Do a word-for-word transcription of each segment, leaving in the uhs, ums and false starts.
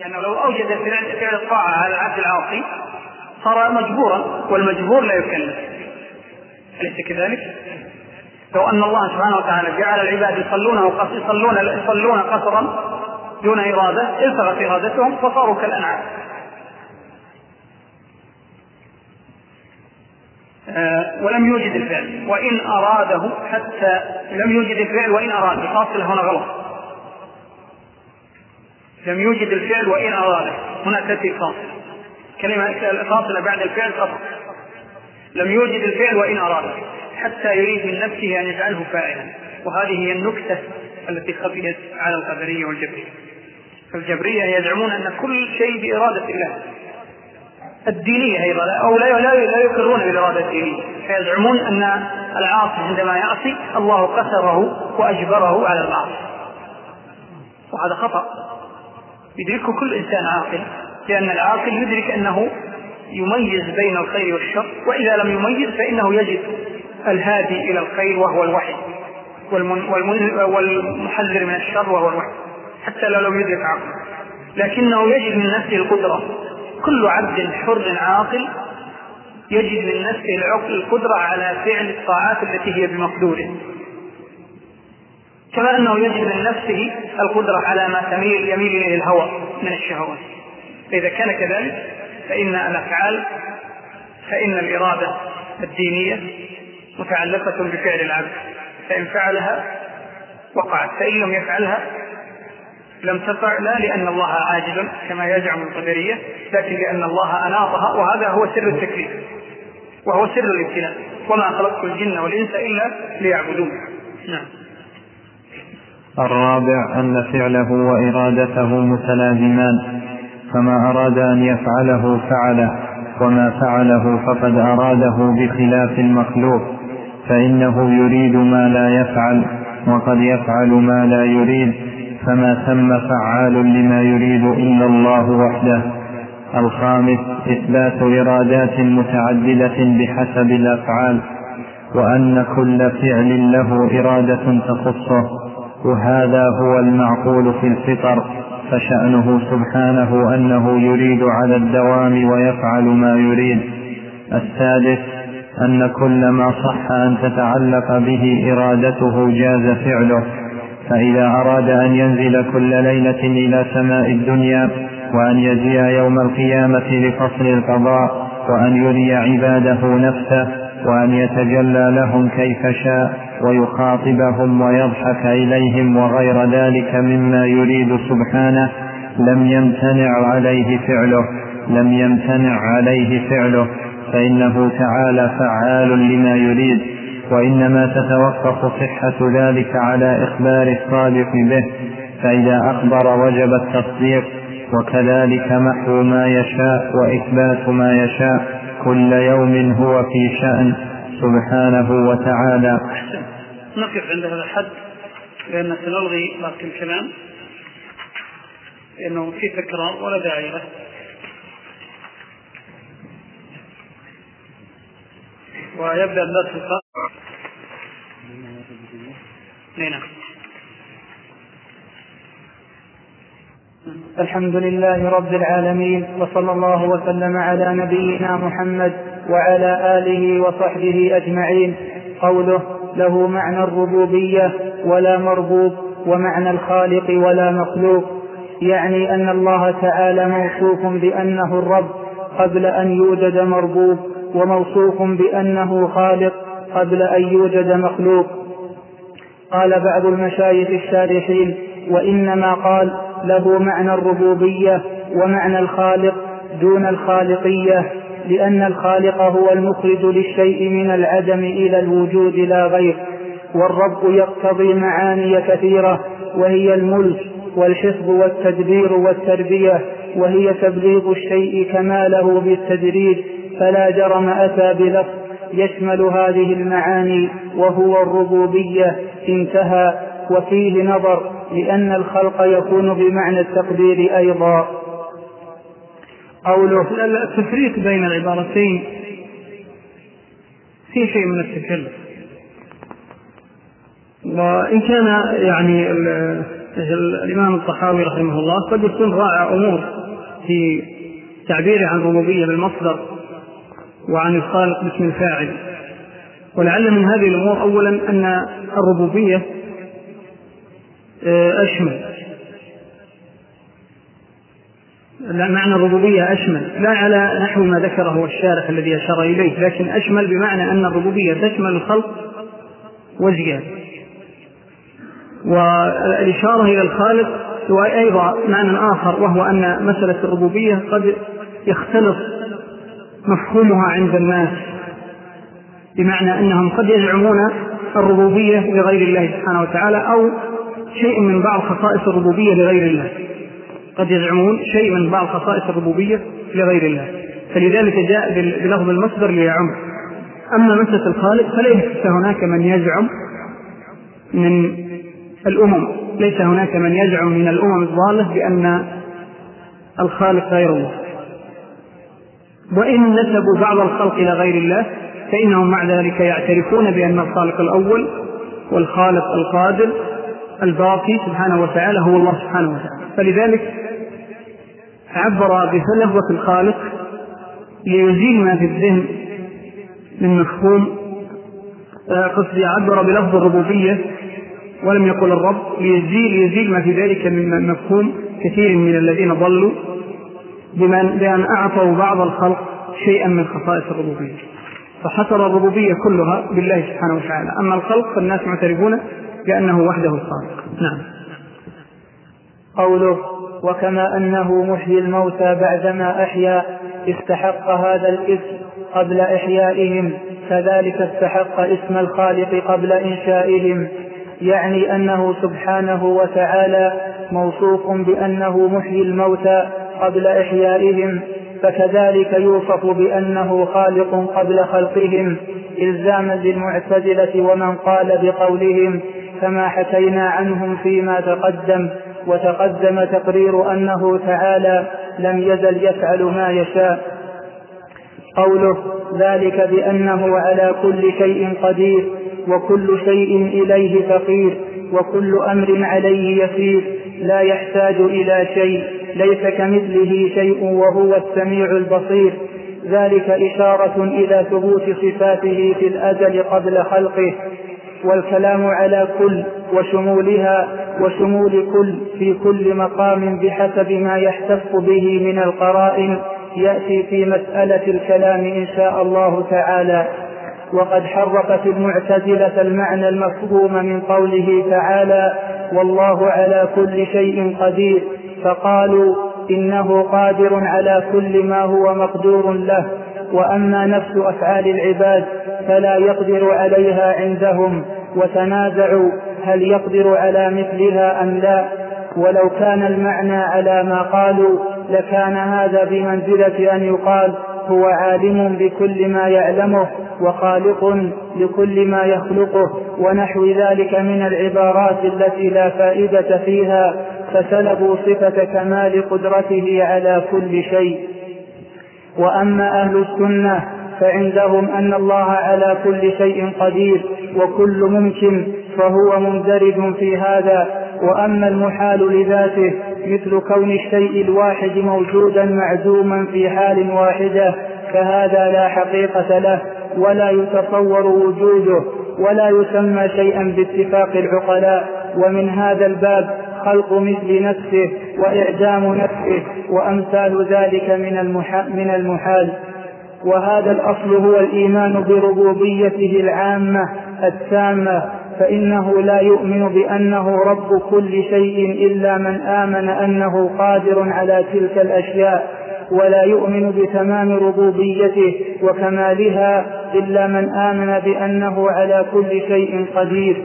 يعني لو أوجد فعل فعل الطاعة على العبد العاصي صار مجبورا، والمجبور لا يكلف، أليس كذلك؟ لو أن الله سبحانه وتعالى جعل العباد يصلون يصلون يصلون قصرا دون إرادة التغت إرادتهم فصاروا كالأنعام. آه ولم يوجد الفعل وإن أراده، حتى لم يوجد الفعل وإن أراد، الفاصلة هنا غلط. لم يوجد الفعل وإن أراده، هنا تأتي الفاصلة، كلمة الفاصلة بعد الفعل خطأ. لم يوجد الفعل وإن أراده حتى يريد من نفسه أن يجعله فاعلا، وهذه هي النكتة التي خفيت على القدرية والجبرية. فالجبرية يزعمون أن كل شيء بإرادة الله الدينية أيضا، أو لا لا يقرون بالإرادة الدينية، فيزعمون أن العاصي عندما يعصي الله قسره وأجبره على المعصية، وهذا خطأ يدركه كل إنسان عاقل، لأن العاقل يدرك أنه يميز بين الخير والشر، وإذا لم يميز فإنه يجد الهادي إلى الخير وهو الوحي، والمحذر من الشر وهو الوحي، حتى لو لم يدرك عقله، لكنه يجد من نفسه القدرة. كل عبد حر عاقل يجد من نفسه القدرة على فعل الطاعات التي هي بمقدوره، كما أنه يجد من نفسه القدرة على ما تميل يميل إليه الهوى من الشهوات. فإذا كان كذلك فإن الأفعال فإن الإرادة الدينية متعلقة بفعل العبد، فإن فعلها وقعت، فإن لم يفعلها لم تقع، لا لأن الله عاجز كما يزعم القدرية، لكن لأن الله أناطها، وهذا هو سر التكليف وهو سر الابتلاء، وما خلقت الجن والإنس إلا ليعبدون. نعم. الرابع أن فعله وإرادته متلازمان، فما أراد أن يفعله فعله، وما فعله فقد أراده بخلاف المخلوق، فإنه يريد ما لا يفعل وقد يفعل ما لا يريد، فما ثم فعال لما يريد إلا الله وحده. الخامس إثبات إرادات متعددة بحسب الأفعال، وأن كل فعل له إرادة تخصه، وهذا هو المعقول في الفطر، فشأنه سبحانه أنه يريد على الدوام ويفعل ما يريد. السادس أن كل ما صح أن تتعلق به إرادته جاز فعله، فإذا أراد أن ينزل كل ليلة إلى سماء الدنيا، وأن يجيء يوم القيامة لفصل القضاء، وأن يري عباده نفسه، وأن يتجلى لهم كيف شاء، ويخاطبهم ويضحك إليهم وغير ذلك مما يريد سبحانه، لم يمتنع عليه فعله لم يمتنع عليه فعله فإنه تعالى فعال لما يريد، وإنما تتوقف صحة ذلك على إخبار الصادق به، فإذا أخبر وجب التصديق، وكذلك محو ما يشاء وإثبات ما يشاء، كل يوم هو في شأن سبحانه وتعالى. نقف عند هذا الحد لأن سنلغي باقي الكلام لأنه في تكرار ولا داعي له. ويبدأ الدرس الخاص. نعم. الحمد لله رب العالمين، وصلى الله وسلم على نبينا محمد وعلى آله وصحبه أجمعين. قوله له معنى الربوبية ولا مربوب، ومعنى الخالق ولا مخلوق، يعني أن الله تعالى موصوف بأنه الرب قبل أن يوجد مربوب، وموصوف بأنه خالق قبل أن يوجد مخلوق. قال بعض المشايخ الشارحين: وإنما قال له معنى الربوبية ومعنى الخالق دون الخالقية، لأن الخالق هو المخرج للشيء من العدم إلى الوجود لا غير، والرب يقتضي معاني كثيرة، وهي الملك والحفظ والتدبير والتربية، وهي تبليغ الشيء كماله بالتدريج، فلا جرم أتى بلفظ يشمل هذه المعاني وهو الربوبية. انتهى. وفيه نظر، لأن الخلق يكون بمعنى التقدير أيضا. قوله التفريق بين العبارتين في شيء من التكلف، وإن كان يعني الإمام الطحاوي رحمه الله قد يكون راعى أمور في تعبيره عن الربوبية بالمصدر وعن الخالق باسم الفاعل، ولعل من هذه الأمور أولا أن الربوبية أشمل، معنى الربوبية أشمل لا على نحو ما ذكره الشارح الذي أشار إليه، لكن أشمل بمعنى أن الربوبية تشمل الخلق والزيادة. والإشارة إلى الخالق وأيضا معنى آخر، وهو أن مسألة الربوبية قد يختلط مفهومها عند الناس، بمعنى أنهم قد يزعمون الربوبية لغير الله سبحانه وتعالى أو شيء من بعض خصائص الربوبية لغير الله، قد يزعمون شيء من بعض خصائص الربوبية لغير الله، فلذلك جاء بلفظ المصدر ليعم. أما مسألة الخالق فليس هناك من يزعم من الأمم ليس هناك من يزعم من الأمم الضالة بأن الخالق غير الله، وإن نسبوا بعض الخلق إلى غير الله فإنهم مع ذلك يعترفون بأن الخالق الأول والخالق القادر الباقي سبحانه وتعالى هو الله سبحانه وتعالى. فلذلك عبر بلفظة الخالق ليزيل ما في الذهن من مفهوم، قصدي عبر بلفظ الربوبية ولم يقل الرب ليزيل يزيل ما في ذلك من مفهوم كثير من الذين ضلوا بأن أعطوا بعض الخلق شيئا من خصائص الربوبية، فحصر الربوبية كلها بالله سبحانه وتعالى. أما الخلق فالناس معترفون بأنه وحده الخالق. نعم. قوله وكما أنه محيي الموتى بعدما أحيا استحق هذا الاسم قبل إحيائهم، كذلك استحق اسم الخالق قبل إنشائهم، يعني أنه سبحانه وتعالى موصوف بأنه محيي الموتى قبل إحيائهم، فكذلك يوصف بأنه خالق قبل خلقهم، إلزاما للمعتزلة ومن قال بقولهم كما حكينا عنهم فيما تقدم. وتقدم تقرير أنه تعالى لم يزل يفعل ما يشاء. قوله ذلك بأنه على كل شيء قدير وكل شيء إليه فقير وكل أمر عليه يسير لا يحتاج إلى شيء ليس كمثله شيء وهو السميع البصير، ذلك إشارة إلى ثبوت صفاته في الأزل قبل خلقه. والكلام على كل وشمولها وشمول كل في كل مقام بحسب ما يحتف به من القرائن يأتي في مسألة الكلام إن شاء الله تعالى. وقد حرفت المعتزلة المعنى المفهوم من قوله تعالى والله على كل شيء قدير، فقالوا إنه قادر على كل ما هو مقدور له، وأما نفس أفعال العباد فلا يقدر عليها عندهم، وتنازعوا هل يقدر على مثلها أم لا. ولو كان المعنى على ما قالوا لكان هذا بمنزلة أن يقال هو عالم بكل ما يعلمه وخالق لكل ما يخلقه ونحو ذلك من العبارات التي لا فائدة فيها، فسلبوا صفة كمال قدرته على كل شيء. وأما أهل السنة فعندهم أن الله على كل شيء قدير وكل ممكن فهو مندرج في هذا. وأما المحال لذاته مثل كون الشيء الواحد موجودا معدوما في حال واحدة فهذا لا حقيقة له ولا يتصور وجوده ولا يسمى شيئا باتفاق العقلاء. ومن هذا الباب خلق مثل نفسه وإعدام نفسه وأمثال ذلك من المحال. وهذا الأصل هو الإيمان بربوبيته العامة التامة، فإنه لا يؤمن بأنه رب كل شيء إلا من آمن أنه قادر على تلك الأشياء، ولا يؤمن بتمام ربوبيته وكمالها إلا من آمن بأنه على كل شيء قدير.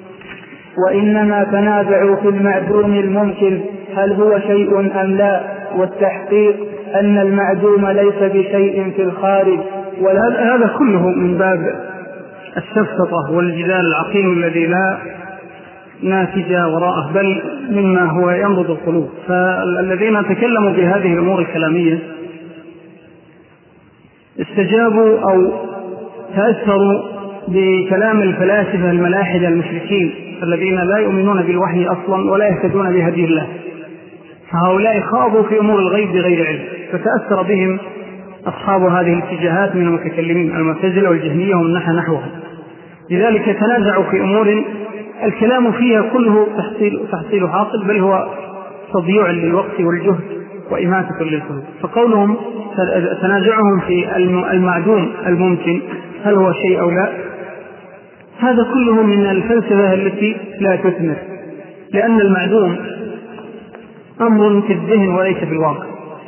وإنما تنازعوا في المعدوم الممكن هل هو شيء أم لا، والتحقيق أن المعدوم ليس بشيء في الخارج. وهذا كله من باب السفسطة والجدال العقيم الذي لا ناتج وراءه بل مما هو ينبض القلوب. فالذين تكلموا بهذه الأمور الكلامية استجابوا أو تأثروا بكلام الفلاسفة الملاحدة المشركين الذين لا يؤمنون بالوحي أصلا ولا يهتدون بهدي الله، فهؤلاء خاضوا في أمور الغيب بغير علم، فتأثر بهم أصحاب هذه الاتجاهات من المتكلمين المعتزلة والجهمية ومن نحى نحوها. لذلك تنازعوا في أمور الكلام فيها كله تحصيل, تحصيل حاصل، بل هو تضييع للوقت والجهد وإماتة للفهم. فقولهم تنازعهم في المعدوم الممكن هل هو شيء أو لا، هذا كله من الفلسفة التي لا تثمر، لأن المعدوم أمر في الذهن وليس في الواقع.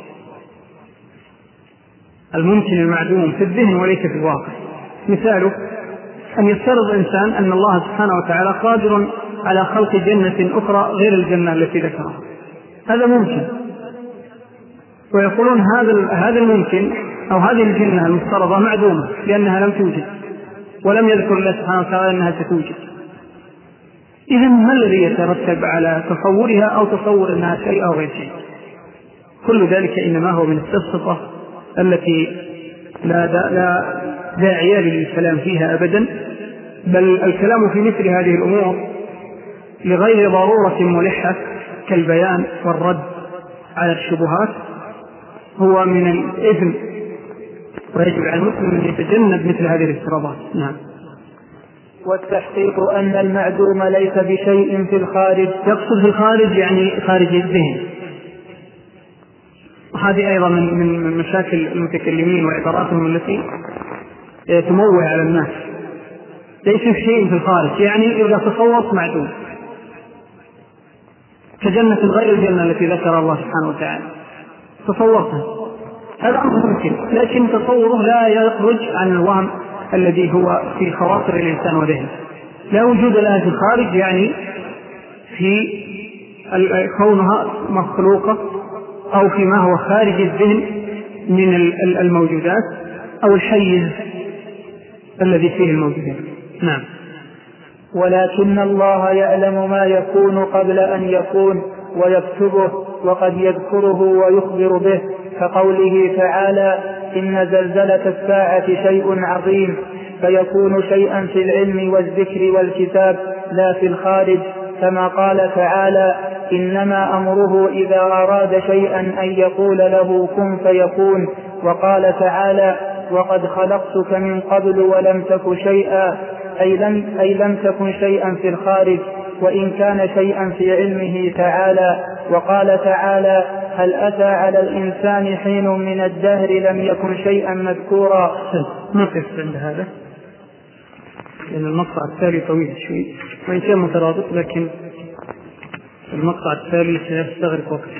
الممكن المعدوم في الذهن وليس في الواقع. مثاله أن يفترض إنسان أن الله سبحانه وتعالى قادر على خلق جنة أخرى غير الجنة التي ذكرها، هذا ممكن، ويقولون هذا هذا الممكن أو هذه الجنة المفترضة معدومة لأنها لم توجد ولم يذكر الله سبحانه وتعالى أنها ستوجد. إذن ما الذي يترتب على تصورها أو تصور أنها شيء أو غير شيء؟ كل ذلك إنما هو من التبسطة التي لا, لا داعي للكلام فيها أبدا، بل الكلام في مثل هذه الأمور لغير ضرورة ملحة كالبيان والرد على الشبهات هو من الإثم، ويجب على المسلم أن يتجنب مثل هذه الافتراضات. نعم. والتحقيق أن المعدوم ليس بشيء في الخارج، يقصد في الخارج يعني خارج الذهن، وهذه أيضا من من مشاكل المتكلمين وعباراتهم التي تموه على الناس. ليس بشيء في الخارج يعني إذا تصورت معدوم كجنة غير الجنة التي ذكر الله سبحانه وتعالى، تصورتها هذا أمر ممكن، لكن تصوره لا يخرج عن الوهم الذي هو في خواطر الإنسان وذهنه. لا وجود لها في الخارج يعني في كونها مخلوقة أو فيما هو خارج الذهن من الموجودات أو الحيز الذي فيه الموجودات. نعم. ولكن الله يعلم ما يكون قبل أن يكون ويكتبه، وقد يذكره ويخبر به، كقوله تعالى: إن زلزلة الساعة شيء عظيم، فيكون شيئا في العلم والذكر والكتاب لا في الخارج، كما قال تعالى: إنما أمره إذا أراد شيئا أن يقول له كن فيكون. وقال تعالى: وقد خلقتك من قبل ولم تك شيئا، أي لم, أي لم تكن شيئا في الخارج، وإن كان شيئا في علمه تعالى. وقال تعالى: هل أتى على الإنسان حين من الدهر لم يكن شيئا مذكورا. نقف عند هذا لأن المقطع التالي طويل شوي وإن كان مترابط، لكن المقطع التالي سيستغرق وقت.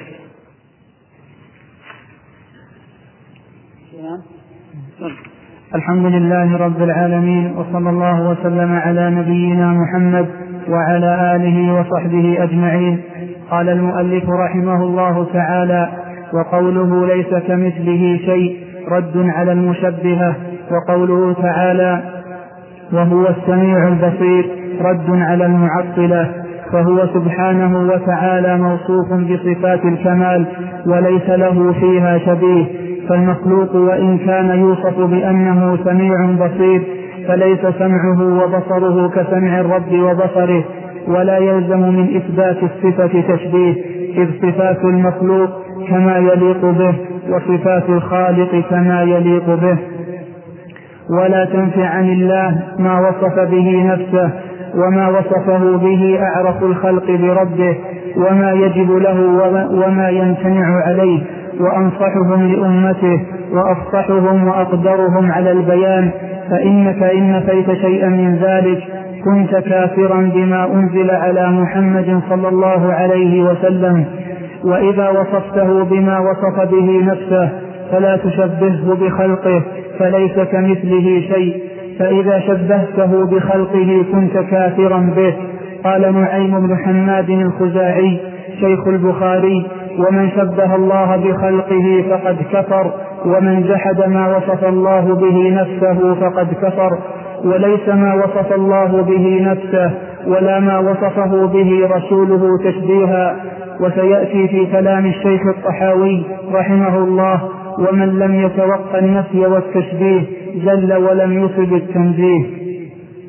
الحمد لله رب العالمين، وصلى الله وسلم على نبينا محمد وعلى آله وصحبه أجمعين. قال المؤلف رحمه الله تعالى: وقوله ليس كمثله شيء رد على المشبهة، وقوله تعالى: وهو السميع البصير رد على المعطلة، فهو سبحانه وتعالى موصوف بصفات الكمال وليس له فيها شبيه. فالمخلوق وإن كان يوصف بأنه سميع بصير فليس سمعه وبصره كسمع الرب وبصره، ولا يلزم من إثبات الصفة تشبيه، إذ صفات المخلوق كما يليق به وصفات الخالق كما يليق به. ولا تنفع عن الله ما وصف به نفسه، وما وصفه به أعرف الخلق بربه، وما يجب له وما يمتنع عليه، وأنصحهم لأمته وأفصحهم وأقدرهم على البيان. فإنك إن نفيت شيئا من ذلك كنت كافرا بما أنزل على محمد صلى الله عليه وسلم. وإذا وصفته بما وصف به نفسه فلا تشبهه بخلقه، فليس كمثله شيء، فإذا شبهته بخلقه كنت كافرا به. قال نعيم بن حماد الخزاعي شيخ البخاري: ومن شبه الله بخلقه فقد كفر، ومن جحد ما وصف الله به نفسه فقد كفر. وليس ما وصف الله به نفسه ولا ما وصفه به رسوله تشبيها. وسيأتي في كلام الشيخ الطحاوي رحمه الله: ومن لم يتوقع النفي والتشبيه زل ولم يصب التنزيه.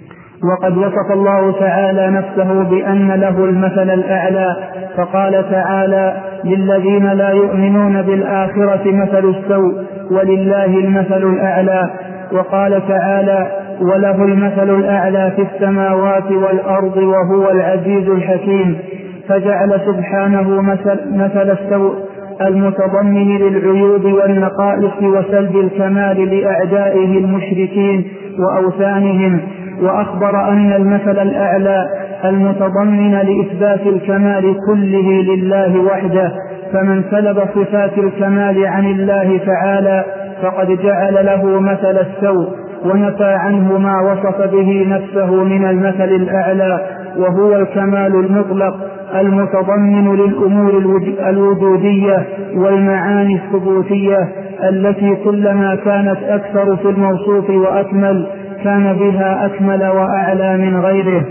وقد وصف الله تعالى نفسه بأن له المثل الأعلى، فقال تعالى: للذين لا يؤمنون بالآخرة مثل السوء ولله المثل الأعلى. وقال تعالى: وله المثل الأعلى في السماوات والأرض وهو العزيز الحكيم. فجعل سبحانه مثل, مثل السوء المتضمن للعيوب والنقائص وسلب الكمال لأعدائه المشركين وأوثانهم، وأخبر أن المثل الأعلى المتضمن لإثبات الكمال كله لله وحده، فمن سلب صفات الكمال عن الله تعالى فقد جعل له مثل السوء ونفى عنه ما وصف به نفسه من المثل الأعلى، وهو الكمال المطلق المتضمن للأمور الوجودية والمعاني الثبوتية التي كلما كانت أكثر في الموصوف وأكمل كان بها أكمل وأعلى من غيره.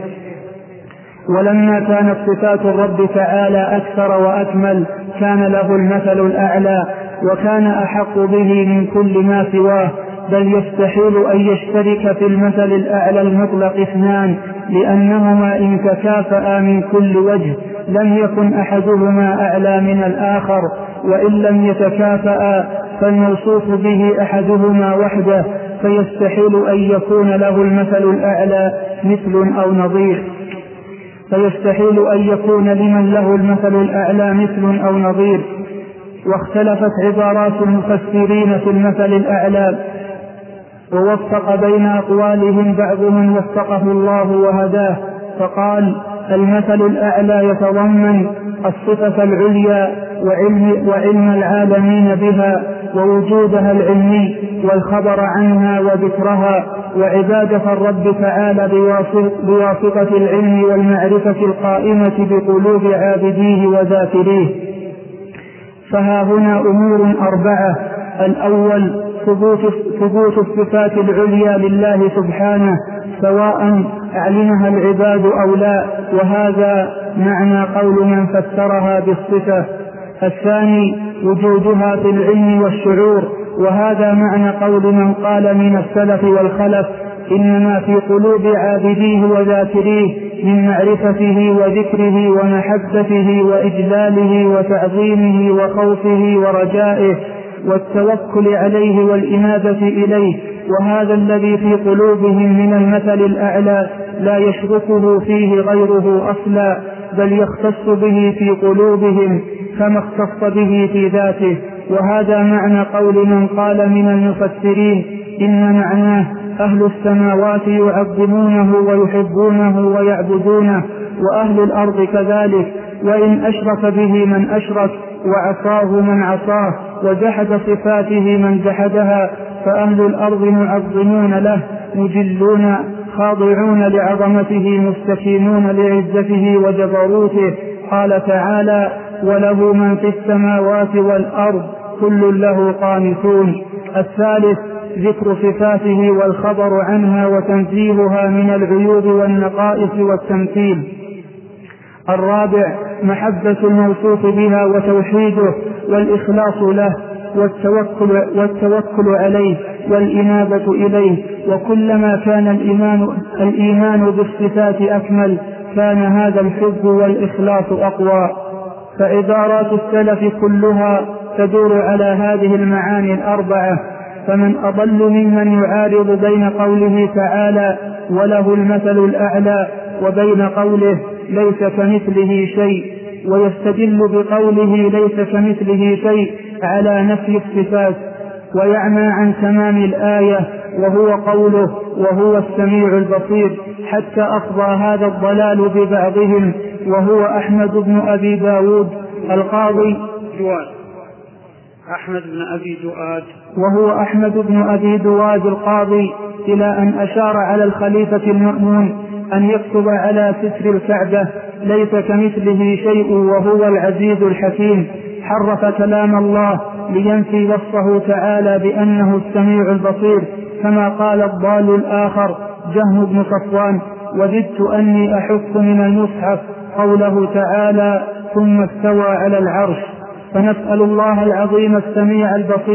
ولما كانت صفات الرب تعالى أكثر وأكمل كان له المثل الأعلى، وكان أحق به من كل ما سواه، بل يستحيل أن يشترك في المثل الأعلى المطلق اثنان، لأنهما إن تكافأ من كل وجه لم يكن أحدهما أعلى من الآخر، وإن لم يتكافأ فالموصوف به أحدهما وحده، فيستحيل أن يكون له المثل الأعلى مثل أو نظير فيستحيل أن يكون لمن له المثل الأعلى مثل أو نظير. واختلفت عبارات المفسرين في المثل الأعلى، ووفق بين أقوالهم بعضهم وفقه الله وهداه، فقال: المثل الأعلى يتضمن الصفة العليا وعلم, وعلم العالمين بها ووجودها العلمي والخبر عنها وذكرها وعبادة الرب تعالى بواسطة العلم والمعرفة القائمة بقلوب عابديه وذاكريه. فها هنا أمور أربعة: الأول ثبوت, ثبوت الصفات العليا لله سبحانه سواء أعلنها العباد أو لا، وهذا معنى قول من فسرها بالصفة. الثاني وجودها في العلم والشعور، وهذا معنى قول من قال من السلف والخلف: إنما في قلوب عابديه وذاكريه من معرفته وذكره ومحبته وإجلاله وتعظيمه وخوفه ورجائه والتوكل عليه والإنابة إليه، وهذا الذي في قلوبهم من المثل الأعلى لا يشركه فيه غيره أصلا، بل يختص به في قلوبهم كما اختص به في ذاته. وهذا معنى قول من قال من المفسرين: إن معناه أهل السماوات يعظمونه ويحبونه ويعبدونه، وأهل الأرض كذلك، وإن أشرك به من أشرك وعصاه من عصاه وجحد صفاته من جحدها، فأهل الأرض معظمون له مجلون خاضعون لعظمته مستكينون لعزته وجبروته. قال تعالى: وله من في السماوات والأرض كل له قانتون. الثالث ذكر صفاته والخبر عنها وتنزيهها من العيوب والنقائص والتمثيل. الرابع محبة الموصوف بها وتوحيده والإخلاص له والتوكل, والتوكل عليه والإنابة إليه. وكلما كان الإيمان, الإيمان بالصفات أكمل كان هذا الحب والإخلاص أقوى. فعبارات السلف كلها تدور على هذه المعاني الأربعة، فمن أضل ممن يعارض بين قوله تعالى: وله المثل الأعلى، وبين قوله: ليس كمثله شيء، ويستدل بقوله ليس كمثله شيء على نفي الصفات، ويعمى عن تمام الآية وهو قوله: وهو السميع البصير، حتى أفضى هذا الضلال ببعضهم، وهو أحمد بن أبي داود القاضي دواد أحمد بن أبي دواد وهو أحمد بن أبي دواد القاضي إلى أن أشار على الخليفة المأمون أن يكتب على ستر الكعبة: ليس كمثله شيء وهو العزيز الحكيم. حرف كلام الله لينفي وصفه تعالى بأنه السميع البصير، كما قال الضال الآخر جهم بن صفوان: وجدت أني أحف من المصحف قوله تعالى: ثم استوى على العرش. فنسأل الله العظيم السميع البصير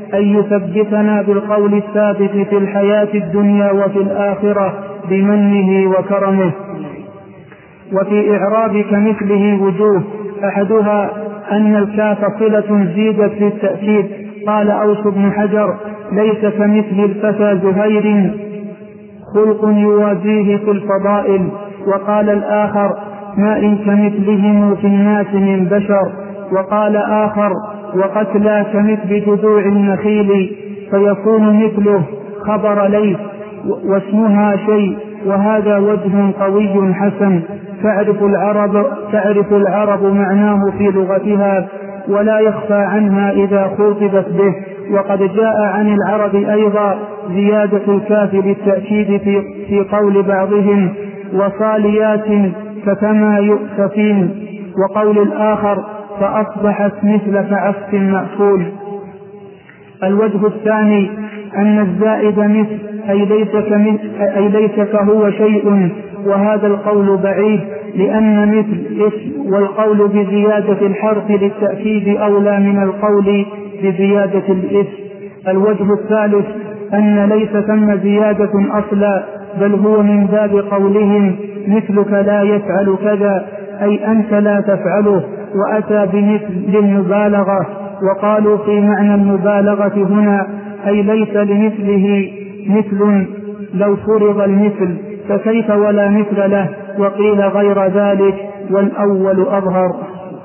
أن يثبتنا بالقول الثابت في الحياة الدنيا وفي الآخرة بمنه وكرمه. وفي إعراب كمثله وجوه، أحدها أن الكاف صلة زيدت للتأكيد. قال أوس بن حجر: ليس كمثل الفتى زهير خلق يوازيه في الفضائل. وقال الآخر: ما إن كمثلهم في الناس من بشر. وقال آخر: وقتلى كمثل جذوع النخيل، فيكون مثله خبر ليس واسمها شيء. وهذا وجه قوي حسن، تعرف العرب, تعرف العرب معناه في لغتها ولا يخفى عنها إذا خُطبت به. وقد جاء عن العرب أيضا زيادة الكاف للتأكيد في, في قول بعضهم: وصاليات فكما يؤتفين. وقول الآخر: فأصبحت مثل كعصف مأكول. الوجه الثاني أن الزائد مثل أي ليس, أي ليس كهو شيء، وهذا القول بعيد، لأن مثل اسم، والقول بزيادة الحرف للتأكيد أولى من القول بزيادة الاسم. الوجه الثالث أن ليس ثم زيادة أصلا، بل هو من باب قولهم: مثلك لا يفعل كذا، أي أنت لا تفعله، وأتى بمثل للمبالغة. وقالوا في معنى المبالغة هنا أي ليس لمثله مثل لو فرض المثل، فكيف ولا مثل له. وقيل غير ذلك، والأول أظهر.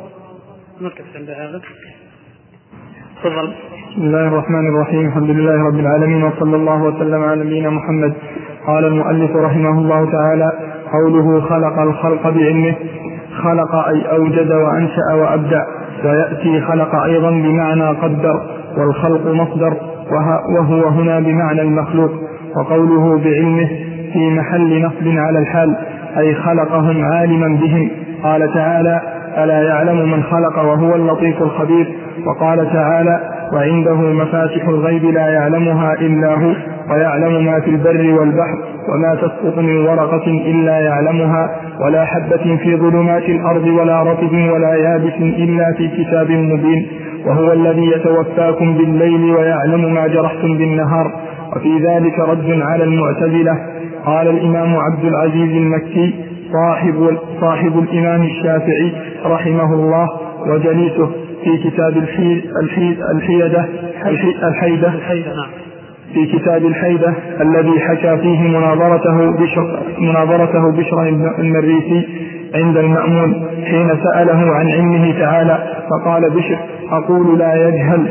بسم الله الرحمن الرحيم. الحمد لله رب العالمين، وصلى الله وسلم على نبينا محمد. قال المؤلف رحمه الله تعالى: قوله خلق الخلق بعلمه، خلق أي أوجد وأنشأ وأبدع. ويأتي خلق أيضا بمعنى قدر، والخلق مصدر، وهو هنا بمعنى المخلوق. وقوله بعلمه في محل نصب على الحال، أي خلقهم عالما بهم. قال تعالى: ألا يعلم من خلق وهو اللطيف الخبير. وقال تعالى: وعنده مفاتح الغيب لا يعلمها إلا هو، ويعلم ما في البر والبحر، وما تسقط من ورقة إلا يعلمها، ولا حبة في ظلمات الأرض ولا رطب ولا يابس إلا في كتاب مبين. وهو الذي يتوفاكم بالليل ويعلم ما جرحتم بالنهار. وفي ذلك رد على المعتزلة. قال الإمام عبد العزيز المكي صاحب, صاحب الإمام الشافعي رحمه الله وجليسه في كتاب الحيدة الحيدة في كتاب الحيدة الذي حكى فيه مناظرته بشر, مناظرته بشر المريسي عند المأمون حين سأله عن علمه تعالى، فقال بشر: أقول لا يجهل.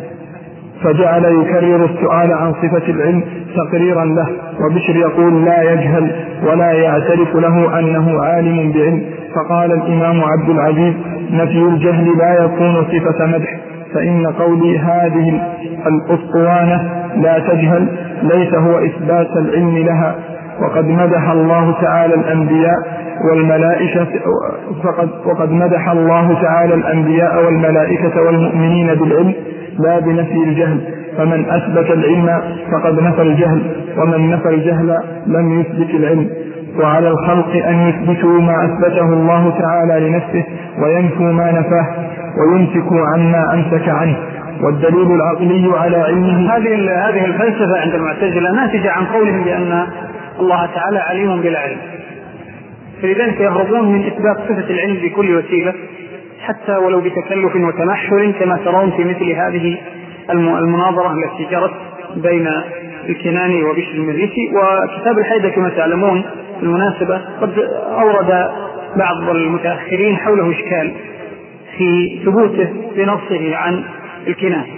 فجعل يكرر السؤال عن صفة العلم تقريرا له، وبشر يقول لا يجهل ولا يعترف له أنه عالم بعلم. فقال الإمام عبد العزيز: نفي الجهل لا يكون صفة مدح، فإن قولي هذه الأسطوانة لا تجهل ليس هو إثبات العلم لها. وقد مدح الله تعالى الأنبياء والملائكة فقد وقد مدح الله تعالى الأنبياء والملائكة والمؤمنين بالعلم لا بنفي الجهل، فمن أثبت العلم فقد نفى الجهل، ومن نفى الجهل لم يثبت العلم. وعلى الخلق أن يثبتوا ما أثبته الله تعالى لنفسه وينفوا ما نفاه ويمسكوا عما أمسك عنه. والدليل العقلي على علمه. هذه هذه الفلسفة عند المعتزلة ناتجة عن قولهم بأن الله تعالى عليم بلا علم، فلذلك يهربون من إثبات صفة العلم بكل وسيلة حتى ولو بتكلف وتمحل، كما ترون في مثل هذه المناظرة التي جرت بين الكناني وبشر المريسي. وكتاب الحيدة كما تعلمون المناسبة قد أورد بعض المتأخرين حوله إشكال في ثبوته بنصه عن الكناني.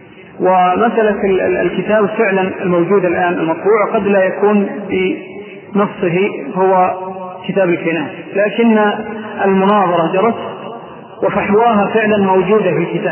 ومثلة الكتاب فعلا الموجود الآن المطبوع قد لا يكون بنصه هو كتاب الكناني، لكن المناظرة جرت وفحواها فعلا موجودة في الكتاب،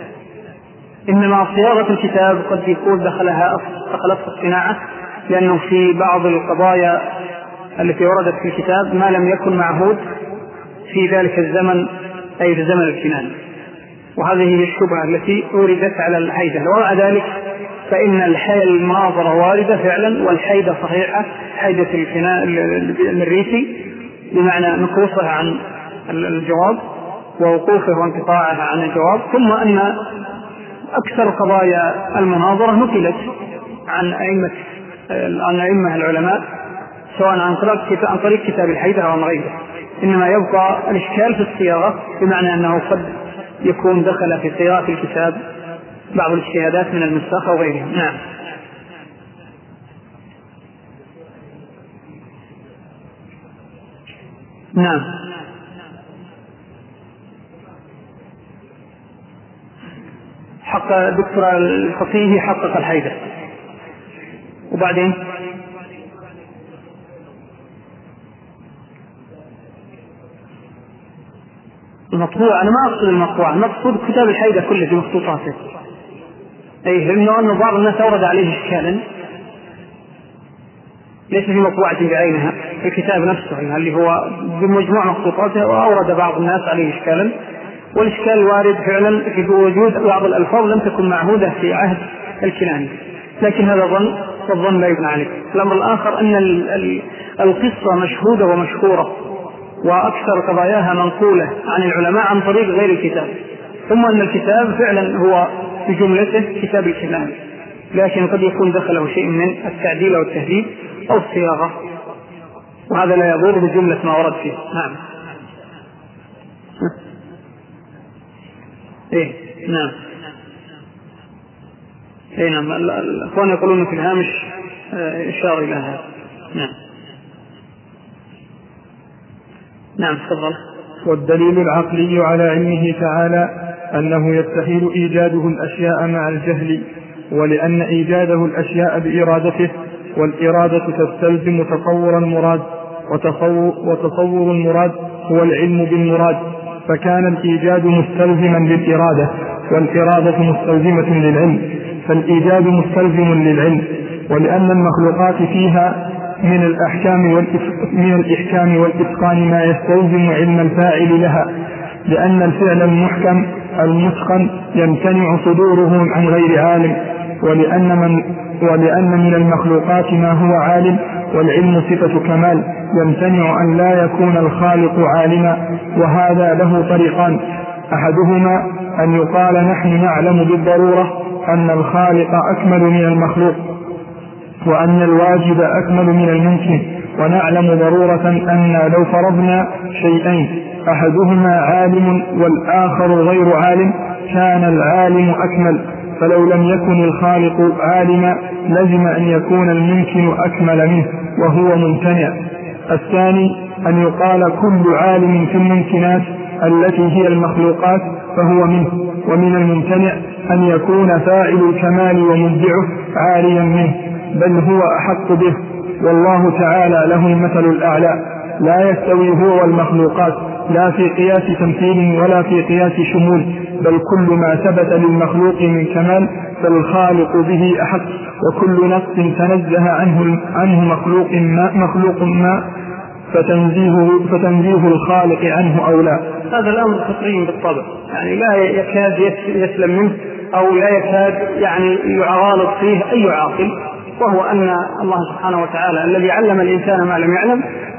إنما صياغة الكتاب قد يكون دخلها دخلت الصناعة، لأنه في بعض القضايا التي وردت في الكتاب ما لم يكن معهود في ذلك الزمن، أي في زمن الكناني. وهذه هي الشبهة التي أوردت على الحيدة. ومع ذلك فإن المناظرة واردة فعلا، والحيدة صحيحة، حيدة المريسي بمعنى نقوصها عن الجواب ووقوفه وانقطاعها عن الجواب، ثم أن أكثر قضايا المناظرة نقلت عن أئمة عن أئمة العلماء سواء عن طريق عن طريق كتاب الحيدة أو عن غيره، إنما يبقى الإشكال في الصياغة، بمعنى أنه قد يكون دخل في صياغة الكتاب بعض الاجتهادات من النساخ أو غيرهم. نعم. نعم. حق دكتور الفقيه حقق الحيدة، وبعدين المطبوع. أنا ما أقصد المطبوع، المقصود كتاب الحيدة كله في مخطوطاته. أي إنه أنه بعض الناس أورد عليه إشكالا ليس في مطبوعة بعينها، في الكتاب نفسه اللي هو بمجموع مخطوطاته، وأورد بعض الناس عليه إشكالا، والإشكال وارد فعلا في وجود بعض الألفاظ لم تكن معهودة في عهد الكناني، لكن هذا ظن، والظن لا يبنى عليه. الأمر الآخر أن القصة مشهودة ومشهورة، وأكثر قضاياها منقولة عن العلماء عن طريق غير الكتاب، ثم أن الكتاب فعلا هو بجملته كتاب الكناني، لكن قد يكون دخله شيء من التعديل أو التهذيب أو الصياغة، وهذا لا يضر بجملة ما ورد فيه. نعم. إيه نعم. إيه نعم. الأخوان يقولون في الهامش إشارة إلى هذا. نعم. نعم تفضل. والدليل العقلي على علمه تعالى أنه يستحيل إيجاده الأشياء مع الجهل، ولأن إيجاده الأشياء بإرادته، والإرادة تستلزم تصور المراد، وتصور, وتصور المراد هو العلم بالمراد، فكان الإيجاد مستلزما للإرادة، والإرادة مستلزمة للعلم، فالإيجاد مستلزم للعلم. ولأن المخلوقات فيها من الأحكام من الإحكام والإتقان ما يستلزم علم الفاعل لها، لأن الفعل المحكم المتقن يمتنع صدوره عن غير عالم، ولأن من, ولأن من المخلوقات ما هو عالم، والعلم صفة كمال، يمتنع أن لا يكون الخالق عالما. وهذا له طريقان: أحدهما أن يقال نحن نعلم بالضرورة أن الخالق أكمل من المخلوق، وأن الواجب أكمل من الممكن، ونعلم ضرورة أن لو فرضنا شيئين أحدهما عالم والآخر غير عالم كان العالم أكمل، فلو لم يكن الخالق عالما لزم أن يكون الممكن أكمل منه وهو ممتنع. الثاني أن يقال كل عالم في الممكنات التي هي المخلوقات فهو منه، ومن الممتنع أن يكون فاعل الكمال ومبدعه عاليا منه، بل هو أحق به، والله تعالى له المثل الأعلى، لا يستوي هو والمخلوقات لا في قياس تمثيل ولا في قياس شمول، بل كل ما ثبت للمخلوق من كمال فالخالق به أحق، وكل نقص تنزه عنه, عنه مخلوق ما, مخلوق ما فتنزيه, فتنزيه الخالق عنه أولى. هذا الأمر فطري بالطبع، يعني لا يكاد يسلم منه أو لا يكاد يعني يعارض فيه أي عاقل، وهو أن الله سبحانه وتعالى الذي علم الإنسان ما لم يعلم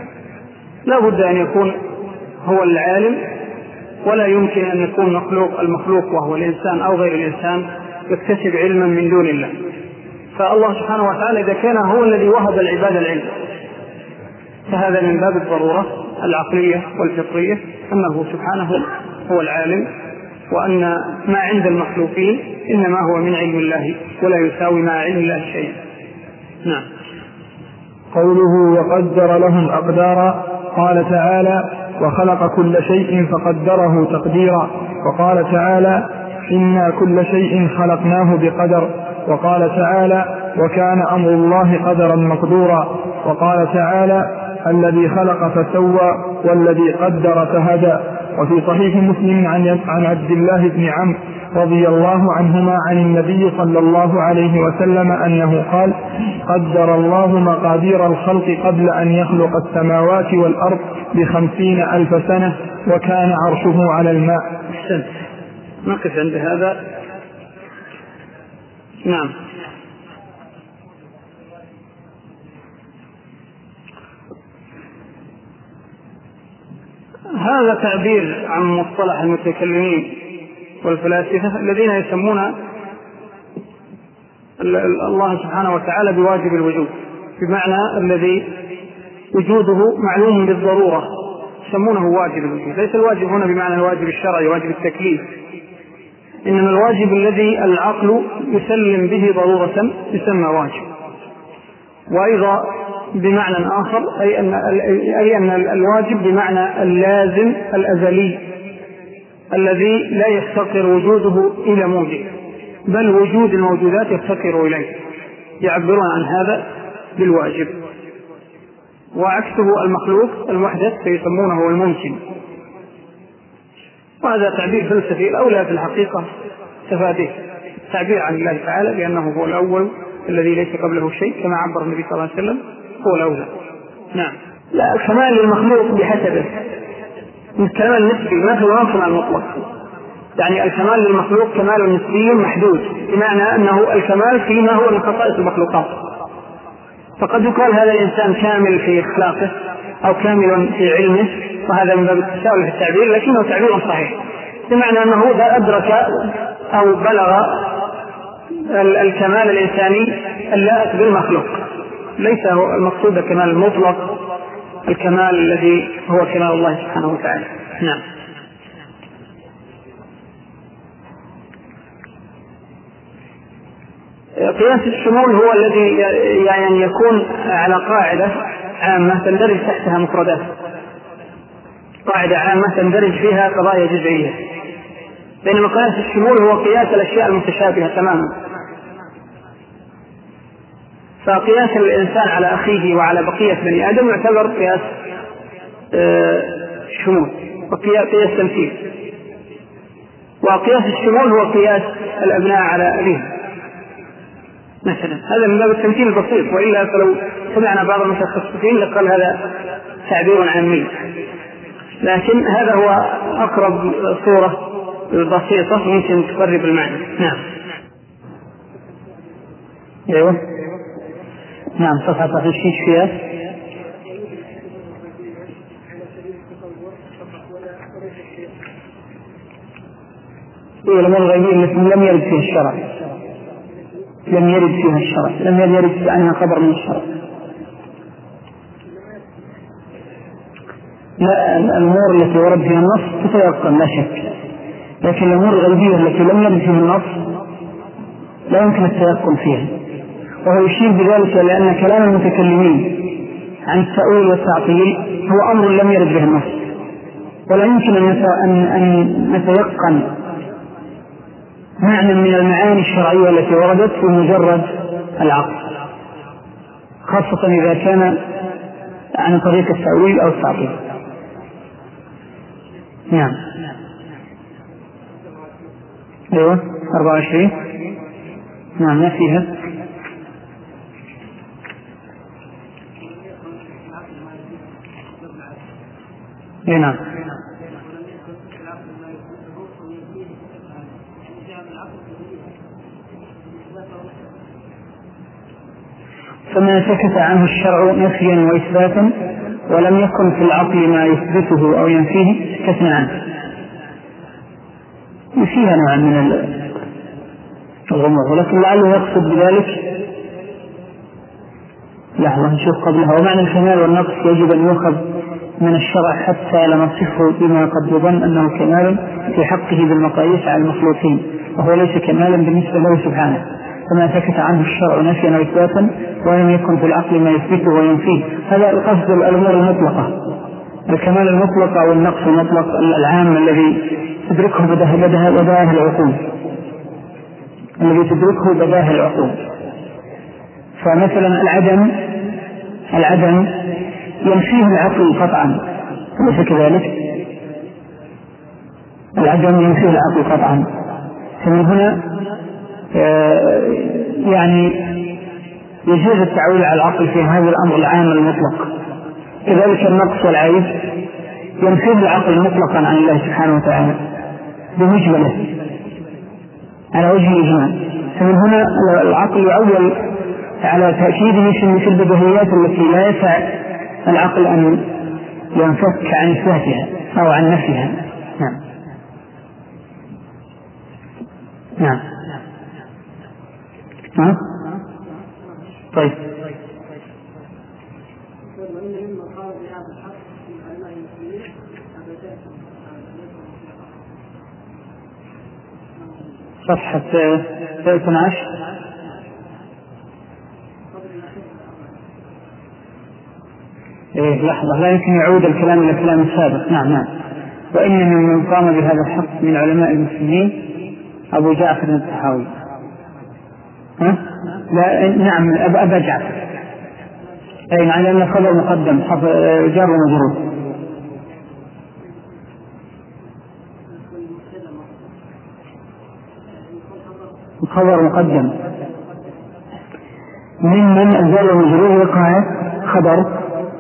لا بد أن يكون هو العالم، ولا يمكن أن يكون مخلوق المخلوق وهو الإنسان أو غير الإنسان يكتسب علما من دون الله. فالله سبحانه وتعالى إذا كان هو الذي وهب العباد العلم فهذا من باب الضرورة العقلية والفطرية أنه سبحانه هو العالم، وأن ما عند المخلوقين إنما هو من علم الله ولا يساوي مع علم الله شيء. نعم. قوله وقدر لهم أقدارا، قال تعالى وخلق كل شيء فقدره تقديرا، وقال تعالى إنا كل شيء خلقناه بقدر، وقال تعالى وكان أمر الله قدرا مقدورا، وقال تعالى الذي خلق فسوى والذي قدر فهدى. وفي صحيح مسلم عن عبد الله بن عمرو رضي الله عنهما عن النبي صلى الله عليه وسلم أنه قال قدر الله مقادير الخلق قبل أن يخلق السماوات والأرض بخمسين ألف سنة وكان عرشه على الماء. نقف عند هذا. نعم. هذا تعبير عن مصطلح المتكلمين والفلاسفة الذين يسمون الله سبحانه وتعالى بواجب الوجود، بمعنى الذي وجوده معلوم بالضرورة يسمونه واجب الوجود. ليس الواجب هنا بمعنى الواجب الشرعي واجب التكليف، إنما الواجب الذي العقل يسلم به ضرورة يسمى واجب. وأيضا بمعنى آخر أي أن, أي أن الواجب بمعنى اللازم الأزلي الذي لا يفتقر وجوده إلى موجب، بل وجود الموجودات يفتقر إليه، يعبرون عن هذا بالواجب. وعكسه المخلوق المحدث فيسمونه الممكن. وهذا تعبير فلسفي الأولى في الحقيقة تفاديه، تعبير عن الله تعالى بأنه هو الأول الذي ليس قبله شيء كما عبر النبي صلى الله عليه وسلم هو الأولى. نعم. لا، الكمال للمخلوق بحسبه، الكمال نسبي ما هو كمال مطلق. يعني الكمال للمخلوق كمال نسبي محدود، بمعنى أنه الكمال فيما هو من خصائص المخلوقات. فقد يقال هذا الإنسان كامل في أخلاقه أو كامل في علمه، وهذا من باب التساؤل في التعبير، لكنه تعبير صحيح، بمعنى أنه إذا أدرك أو بلغ الكمال الإنساني اللائق بالمخلوق. ليس هو المقصود الكمال المطلق، الكمال الذي هو كمال الله سبحانه وتعالى. نعم. قياس الشمول هو الذي يعني يكون على قاعدة عامة تندرج تحتها مفردات، قاعدة عامة تندرج فيها قضايا جزئية، بينما قياس الشمول هو قياس الأشياء المتشابهة تماما. فقياس الإنسان على أخيه وعلى بقية بني آدم يعتبر قياس شمول وقياس تمثيل. وقياس الشمول هو قياس الأبناء على أبيهم مثلا، هذا من باب التمثيل البسيط، وإلا فلو سمعنا بعض المتخصصين لقال هذا تعبير عامي، لكن هذا هو أقرب صورة بسيطة يمكن تقرب المعنى. نعم. أيوة. نعم. صفحة صفحة الشيش فيها الأمور الغيبية التي لم يرد فيها الشرع، لم يرد فيها الشرع، لم يرد عنها خبر من الشرع. لا، الأمور التي ورد فيها النص تتيقن لا شك، لكن الأمور الغيبية التي لم يرد فيها النص لا يمكن التيقن فيها. وهو يشير بذلك لأن كلام المتكلمين عن التأويل والتعطيل هو أمر لم يرد به النص، ولا يمكن أن نتيقن معنى من المعاني الشرعية التي وردت في مجرد العقل، خاصة إذا كان عن طريق التأويل أو التعطيل. نعم. أيوة. أربعة وعشرين. نعم. ما فيها. نعم. فما سكت عنه الشرع نفيا وإثباتا ولم يكن في العقل ما يثبته أو ينفيه سكتنا عنه. فيها نوع من الغموض، ولكن لعله يقصد بذلك لحظة نشوف قبلها. ومعنى الكمال والنقص يجب أن يؤخذ من الشرع حتى لا نصفه بما قد يظن أنه كمال في حقه بالمقاييس على المخلوقين، وهو ليس كمالا بالنسبة له سبحانه. فما سكت عنه الشرع نفيا وإثباتا ولم يكن في العقل ما يثبته وينفيه. هذا القصد الأمور المطلقة، الكمال المطلق أو النقص المطلق العام الذي تدركه بداهة العقول، الذي تدركه بداهة العقول. فمثلا العدم العدم ينفيه العقل قطعا، أليس كذلك؟ العدم ينفيه العقل قطعا. فمن هنا يعني يجوز التعويل على العقل في هذا الأمر العام المطلق. كذلك النقص والعيب ينفيه العقل مطلقا عن الله سبحانه وتعالى بمجمله على وجه الإجمال. فمن هنا العقل يعول على تأكيده في البديهيات التي لا يسع العقل أن ينفك عن إثباتها أو عن نفيها. نعم. نعم. ها؟ طيب صفحة اثني عشر. إيه لحظة، لا يمكن يعود الكلام إلى الكلام السابق. نعم نعم. وإن من قام بهذا الحق من علماء المسلمين أبو جعفر الطحاوي. ها؟ لا نعم أبا جعفر. أي معنى أن خبر مقدم جار ومجرور. خبر مقدم ممن الجار ومجرور وقع خبر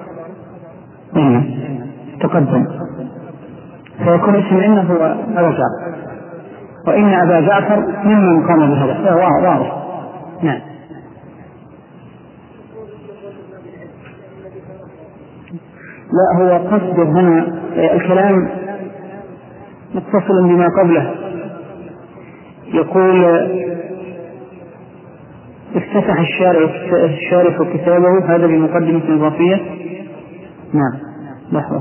تقدم، فيكون اسم إنه هو أبا جعفر، وإن أبا جعفر ممن قام بهذا واضح. نعم. لا هو قصد هنا الكلام متصل بما قبله، يقول افتتح الشارح كتابه هذا بمقدمة إضافية. نعم لحظة.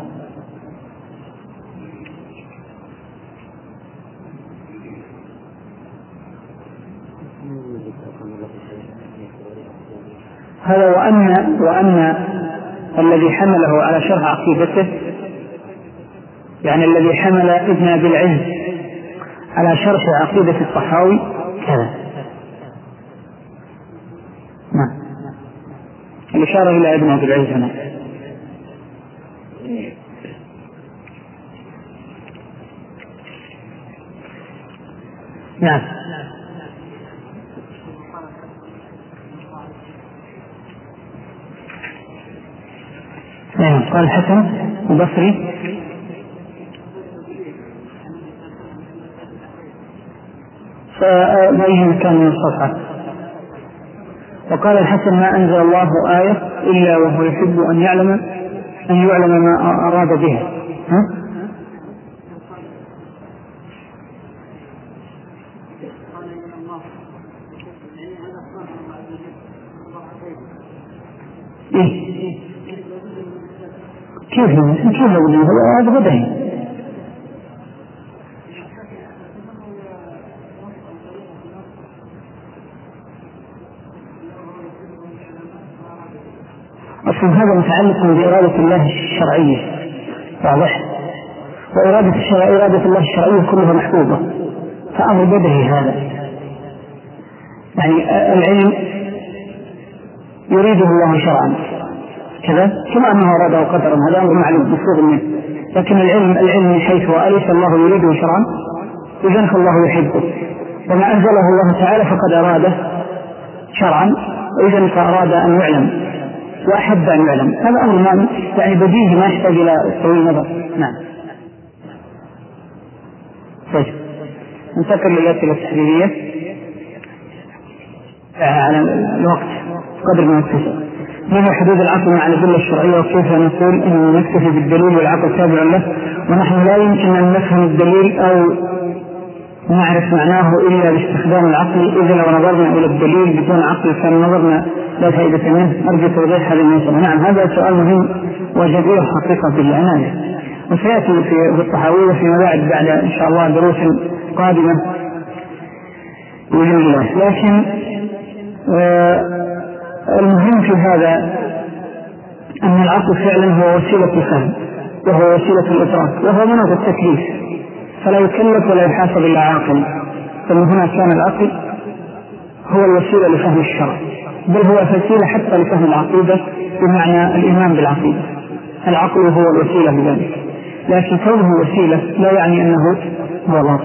هذا وأن وأن الذي حمله على شرح عقيدته، يعني الذي حمل ابن أبي العز على شرح عقيدة الطحاوي كذا. نعم الإشارة إلى ابن أبي العز هنا. نعم قال الحسن البصري فأيه مكان من الصفحة. وقال الحسن ما أنزل الله آية إلا وهو يحب أن يعلم أن يعلم ما أراد بها. ها؟ إيه؟ كيف كيف هذا بدهي؟ أصلا هذا متعلق بإرادة الله الشرعية واضح، وإرادة الشرع إرادة الله الشرعية كلها محبوبة، فأمر بدهي هذا. يعني العلم يريده الله شرعا كذا كما أنه أراده قدرا، هذا أمر معلوم مفروض منه. لكن العلم العلم من حيث أليس الله يريده شرعا، إذن فالله يحبه، وما أنزله الله تعالى فقد أراده شرعا، وإذن فأراد أن يعلم وأحب أن يعلم. هذا أمر ما يعني بديهي ما يحتاج إلى طويل نظر. نعم. طيب ننتقل للأسئلة التحليلية على الوقت قدر ما نتسع. ما هو حدود العقل مع الأدلة الشرعية، وكيف نقول إنه نكتفي بالدليل والعقل تابع له، ونحن لا يمكن أن نفهم الدليل أو نعرف معناه إلا باستخدام العقل، إذا لو نظرنا إلى الدليل بدون عقل كان نظرنا لا فائدة منه. أرجو توضيح هذه المسألة. نعم هذا سؤال مهم وجدير حقيقة بالعناية، وسيأتي في الطحاوية فيما بعد بعد إن شاء الله دروس قادمة بإذن الله. لكن آه المهم في هذا أن العقل فعلا هو وسيلة الفهم، وهو وسيلة الإدراك، وهو مناط التكليف، فلا يكلف ولا يحاسب إلا عاقل. فمن هنا كان العقل هو الوسيلة لفهم الشرع، بل هو وسيلة حتى لفهم العقيدة بمعنى الإيمان بالعقيدة. العقل هو الوسيلة لذلك، لكن كونه وسيلة لا يعني أنه هو الله،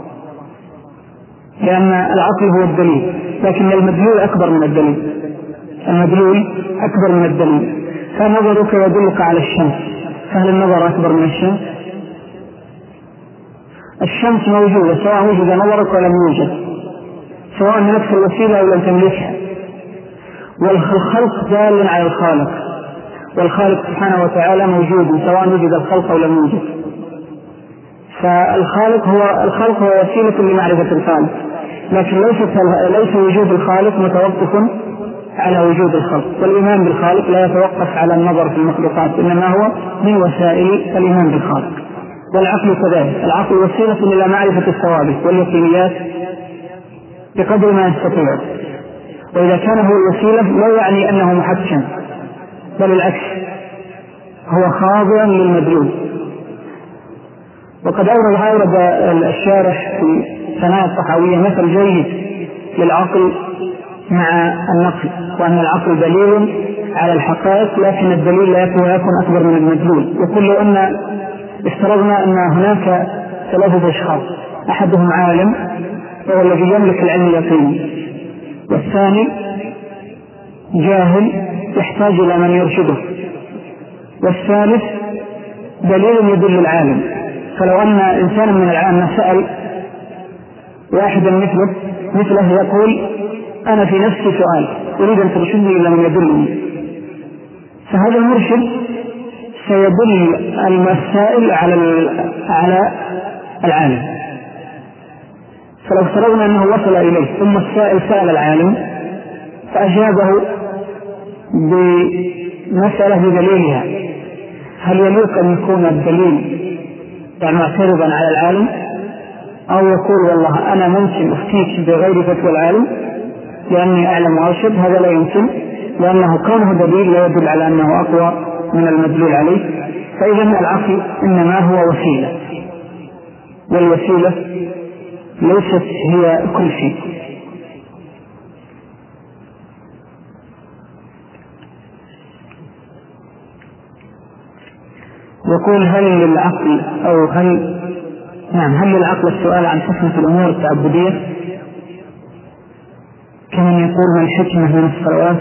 لأن العقل هو الدليل، لكن المدلول أكبر من الدليل. المدلول أكبر من الدليل. فنظرك يدلك على الشمس، فهل النظر أكبر من الشمس؟ الشمس موجودة سواء وجد نظرك ولا يوجد، سواء نفس الوسيلة أو لم تملكها. والخلق دال على الخالق، والخالق سبحانه وتعالى موجود سواء وجد الخلق أو لم يوجد. فالخالق هو الخلق هو وسيلة لمعرفة الخالق، لكن ليس وجود الخالق متوقف على وجود الخلق، والإيمان بالخالق لا يتوقف على النظر في المخلوقات، إنما هو من وسائل الإيمان بالخالق. والعقل كذلك، العقل وسيلة إلى معرفة الثوابت واليقينيات بقدر ما يستطيع، وإذا كان هو الوسيلة لا يعني أنه محكم، بل العكس، هو خاضع للمدلول. وقد أورد الشارح في ثنايا الطحاوية مثل جيد للعقل مع النقل، وأن العقل دليل على الحقائق، لكن الدليل لا يكون أكبر من المدلول. يقول له أن افترضنا أن هناك ثلاثة أشخاص، أحدهم عالم وهو الذي يملك العلم اليقيني، والثاني جاهل يحتاج إلى من يرشده، والثالث دليل يدل العالم. فلو أن إنسانا من العامة سأل واحدا مثله مثله يقول أنا في نفسي سؤال أريد أن ترشدني إلى من يدلني، فهذا المرشد سيدل المسائل على على العالم. فلو افترضنا أنه وصل إليه ثم السائل سأل العالم فأجابه بمسألة بدليلها، هل يليق أن يكون الدليل يعني معترضا على العالم، أو يقول والله أنا ممكن أفتيك بغير فتوى العالم لأني أعلم وأرشد؟ هذا لا يمكن، لأنه كونه دليل لا يدل على أنه أقوى من المدلول عليه. فإذا العقل إنما هو وسيلة، والوسيلة ليست هي كل شيء. يقول هل للعقل أو هل نعم هل للعقل السؤال عن حكمة الأمور التعبدية كمن يقول ما الحكمة من الصلوات؟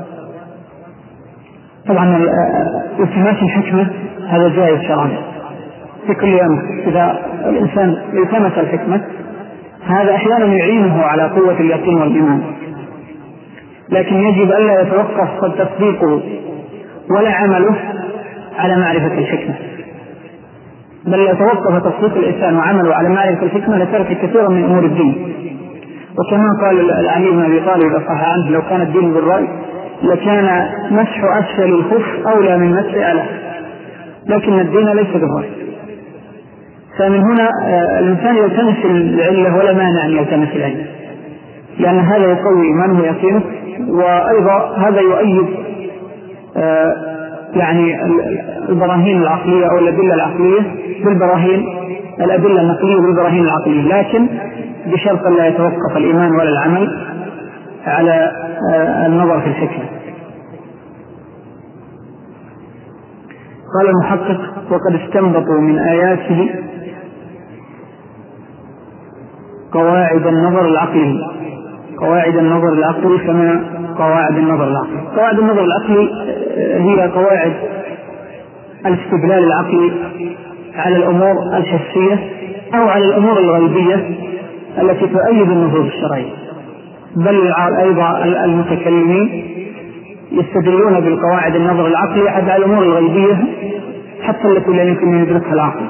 طبعا التماس الحكمة هذا جائز شرعا في كل يوم. إذا الإنسان التمس الحكمة هذا أحيانا يعينه على قوة اليقين والإيمان، لكن يجب ألا يتوقف تصديقه ولا عمله على معرفة الحكمة، بل يتوقف تصديق الإنسان وعمله على معرفة الحكمة لترك كثيرا من أمور الدين. وكما قال علي بن أبي طالب إذا صح عنه لو كان الدين بالرأي لكان مسح أسفل الخف أولى من مسح أعلاه، لكن الدين ليس بالرأي. فمن هنا الإنسان يلتمس العلة ولا مانع أن يلتمس العلة، لأن هذا يقوي إيمانه ويقينه، وأيضا هذا يؤيد يعني البراهين العقلية أو الأدلة العقلية بالبراهين الأدلة النقلية بالبراهين العقلية، لكن بشرط لا يتوقف الإيمان ولا العمل على النظر في الحكمة. قال المحقق وقد استنبطوا من آياته قواعد النظر العقلي قواعد النظر العقلي كما قواعد النظر العقلي قواعد النظر العقلي هي قواعد الاستدلال العقلي على الأمور الحسية أو على الأمور الغيبية التي تؤيد النصوص الشرعية، بل أيضا المتكلمين يستدلون بالقواعد النظر العقلي على الأمور الغيبية حتى التي لا يمكن أن يدركها العقل.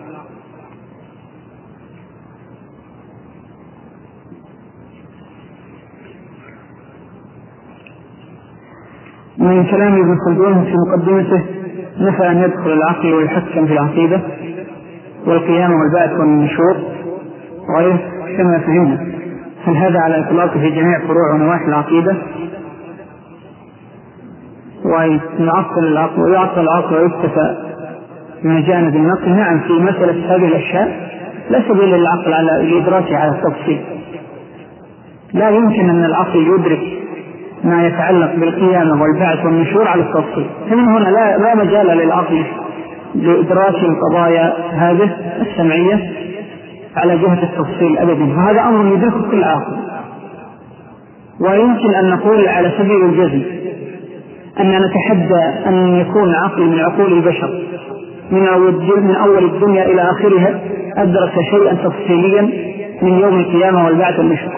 من كلام ابن خلدون في مقدمته نفى أن يدخل العقل ويحكم في العقيدة والقيامة والبعث والنشور وغيره كما فهمنا. هل هذا على إطلاقه في جميع فروع ونواحي العقيدة ويعطل العقل ويعطل العقل ويكتفى من جانب النقل؟ نعم، في مسألة هذه الأشياء لا سبيل للعقل على الإدراك على التفصيل. لا يمكن أن العقل يدرك ما يتعلق بالقيامة والبعث والنشور على التفصيل، فمن هنا لا, لا مجال للعقل لإدراك القضايا هذه السمعية على جهة التفصيل أبدا، وهذا أمر يدركه كل عاقل. ويمكن أن نقول على سبيل الجزم أن نتحدى أن يكون عقل من عقول البشر من أول الدنيا إلى آخرها أدرك شيئا تفصيليا من يوم القيامة والبعث والنشور،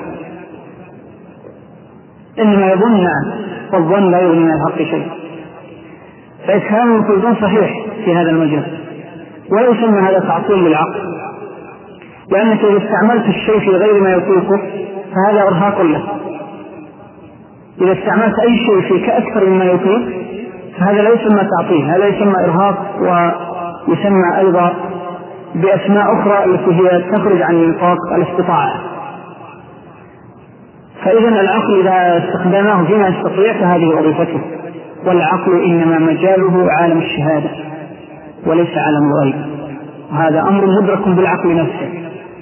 إنما يظن نعم، والظن لا يغني من الحق شيء. فإفهام الظن صحيح في هذا المجال، ولا يسمى هذا تعطيل للعقل، لأنك إذا استعملت الشيء في غير ما يطيقه فهذا إرهاق له. إذا استعملت أي شيء فيك أكثر مما يطيق فهذا لا يسمى تعطيل، هذا يسمى إرهاق، ويسمى أيضا بأسماء أخرى التي هي تخرج عن نطاق الاستطاعة. فإذا العقل إذا استخدمناه فيما يستطيع فهذه وظيفته، والعقل إنما مجاله عالم الشهادة وليس عالم الغيب، وهذا أمر مدرك بالعقل نفسه.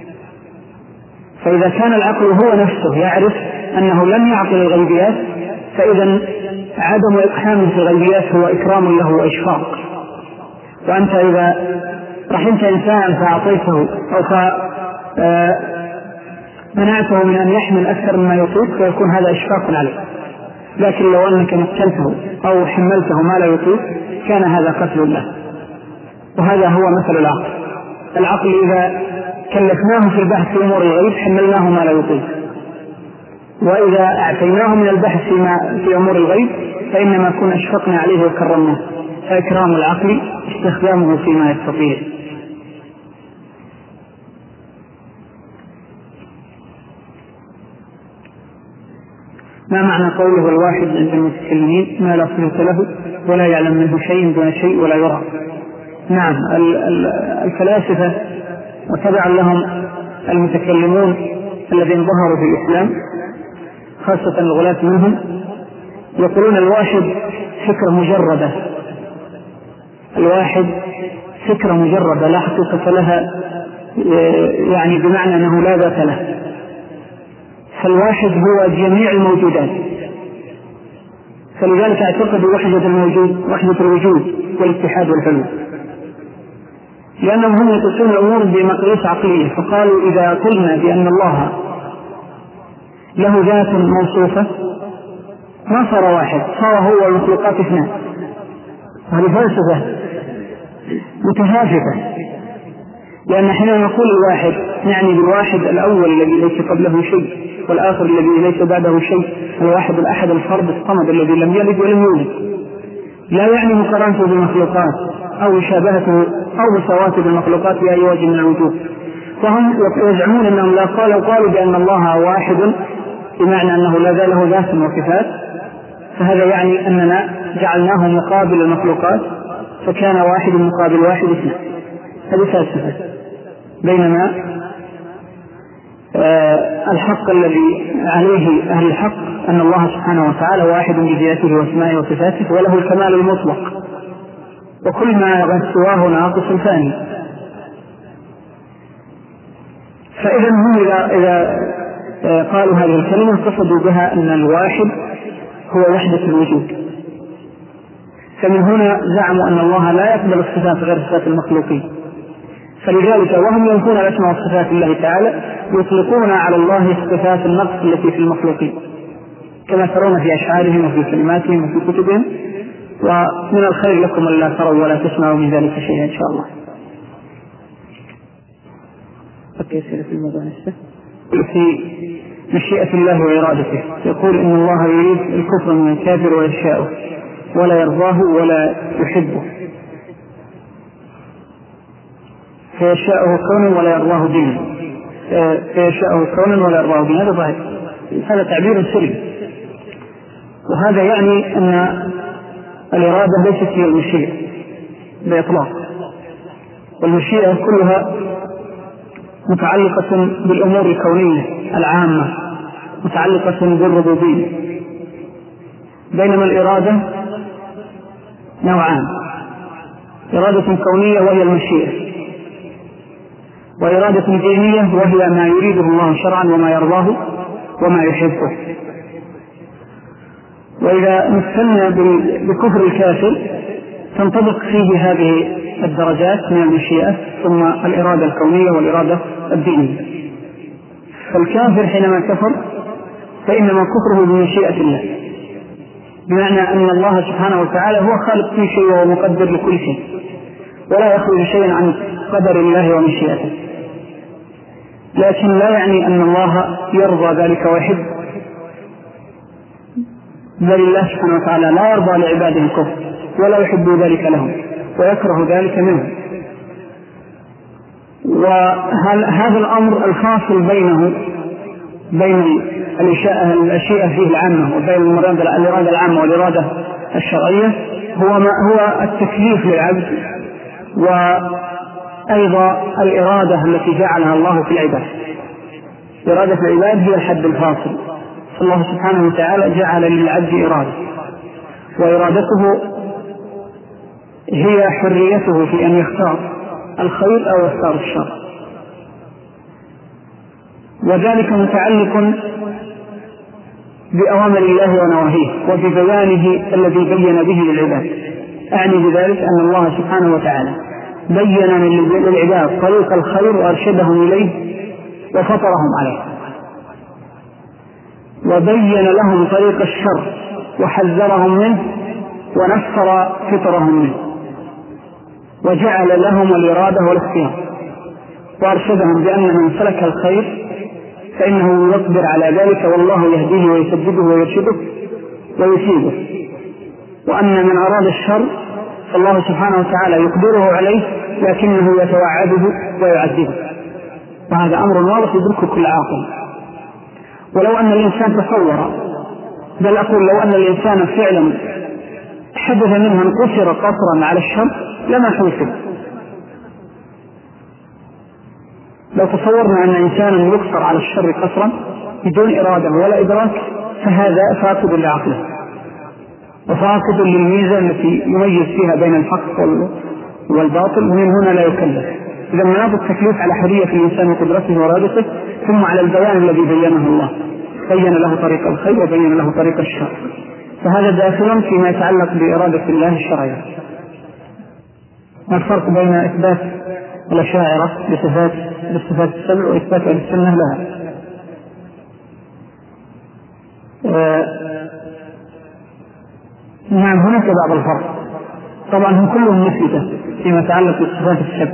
فإذا كان العقل هو نفسه يعرف أنه لم يعقل الغيبيات فإذا عدم إقحامه في الغيبيات هو إكرام له وإشفاق. وأنت إذا رحمت إنسانا فأعطيته أو فمنعته من أن يحمل أكثر مما يطيق فيكون هذا إشفاق عليه، لكن لو أنك مكنته أو حملته ما لا يطيق كان هذا قتل له. وهذا هو مثل العقل. العقل إذا كلفناه في البحث في أمور الغيب حملناه ما لا يطيق، وإذا أعطيناه من البحث في أمور الغيب فإنما كنا أشفقنا عليه وكرمناه. فإكرام العقل استخدامه فيما يستطيع. ما معنى قوله الواحد عند المتكلمين ما لا صفة له ولا يعلم منه شيء دون شيء ولا يرى؟ نعم، الفلاسفة وتبع لهم المتكلمون الذين ظهروا في الإسلام خاصة الغلاة منهم يقولون الواحد فكرة مجردة، الواحد فكرة مجردة لا حقيقة لها، يعني بمعنى أنه لا ذات له. فالواحد هو جميع الموجودات، فلذلك اعتقد وحدة الموجود وحدة الوجود والاتحاد والحلول، لأنهم هم يقيسون الأمور بمقاييس عقلية. فقالوا إذا قلنا بأن الله له ذات موصوفة ما صار واحد، صار هو والمخلوقات اثنان. هذه فلسفة متهافته، لأن حين نقول الواحد يعني بالواحد الأول الذي ليس قبله شيء والآخر الذي ليس بعده شيء، الواحد الأحد الفرد الصمد الذي لم يلد ولم يولد، لا يعني مقارنته بالمخلوقات أو مشابهته أو مساواته بالمخلوقات بأي وجه من الوجوه. فهم يزعمون أنهم لا قالوا قالوا بأن الله واحد بمعنى أنه لا له ذات وصفات، فهذا يعني أننا جعلناه مقابل المخلوقات فكان واحد مقابل واحد اثنين. هذه فلسفة. بينما آه الحق الذي عليه أهل الحق أن الله سبحانه وتعالى واحد بذاته واسمائه وصفاته وله الكمال المطلق، وكل ما سواه ناقص ثاني. فإذا هم إذا, إذا آه قالوا هذه الكلمة قصدوا بها أن الواحد هو وحدة الوجود. فمن هنا زعموا أن الله لا يقبل الصفات غير صفات المخلوقين، فلذلك وهم ينفون الأسماء وصفات الله تعالى يطلقون على الله صفات النقص التي في المخلوقين كما ترون في أشعارهم وفي كلماتهم وفي كتبهم. ومن الخير لكم ألا تروا ولا تسمعوا من ذلك شيئا إن شاء الله. في مشيئة الله وإرادته يقول إن الله يريد الكفر من الكافر ويشاءه ولا يرضاه ولا يحبه، فيشاءه كونا ولا يرضاه دينا، فيشاءه كونا ولا يرضاه دينا. هذا ظاهر، هذا تعبير سري، وهذا يعني أن الإرادة ليست هي المشيئة بإطلاق، والمشيئة كلها متعلقة بالأمور الكونية العامة متعلقة بالربوبية، بينما الإرادة نوعان: إرادة كونية وهي المشيئة، وإرادة دينية وهي ما يريده الله شرعا وما يرضاه وما يحبه. وإذا مثلنا بكفر الكافر تنطبق فيه هذه الدرجات من المشيئة ثم الإرادة الكونية والإرادة الدينية. فالكافر حينما كفر فإنما كفره بمشيئة الله، بمعنى أن الله سبحانه وتعالى هو خالق كل شيء وهو مقدر لكل شيء، ولا يخرج شيئا عن قدر الله ومشيئته، لكن لا يعني أن الله يرضى ذلك ويحب، بل الله سبحانه وتعالى لا يرضى لعباده الكفر ولا يحب ذلك لهم ويكره ذلك منهم. وهذا الأمر الفاصل بينه بين الأشياء فيه العامة وبين الإرادة العامة والإرادة الشرعية هو ما هو التكليف للعبد، وأيضا الإرادة التي جعلها الله في العباد. إرادة العباد هي الحد الفاصل، الله سبحانه وتعالى جعل للعبد إرادة، وإرادته هي حريته في أن يختار الخير أو يختار الشر، وذلك متعلق بأوامر الله ونواهيه وببيانه الذي بين به للعباد. أعني بذلك أن الله سبحانه وتعالى بين للعباد طريق الخير وأرشدهم إليه وفطرهم عليه، وبين لهم طريق الشر وحذرهم منه ونفر فطرهم منه، وجعل لهم الإرادة والاختيار، وأرشدهم بأن من سلك الخير فإنه يقدر على ذلك، والله يهديه ويسدده ويرشده ويثيبه، وأن من أراد الشر فالله سبحانه وتعالى يقدره عليه لكنه يتوعده ويعذبه، وهذا أمر واضح يدركه كل عاقل. ولو أن الإنسان تصور، بل أقول لو أن الإنسان فعلا حدث منه أن قصر قصرا على الشر لما حوسب. لو تصورنا أن إنسانا يقصر على الشر قصرا بدون إرادة ولا إدراك فهذا فاقد لعقله وفاقد للميزة التي يميز فيها بين الحق والباطل، ومن هنا لا يكلف. إذا مناط التكليف على حرية الإنسان وقدرته وإرادته، ثم على البيان الذي بينه الله، بين له طريق الخير وبين له طريق الشر، فهذا داخل فيما يتعلق بإرادة الله الشرعية. ما الفرق بين إثبات الأشاعرة بصفات بصفات السبع وإثبات أهل السنة لها؟ آه نعم هناك بعض الفرق، طبعا هم كلهم مثبتة فيما يتعلق بصفات السبع،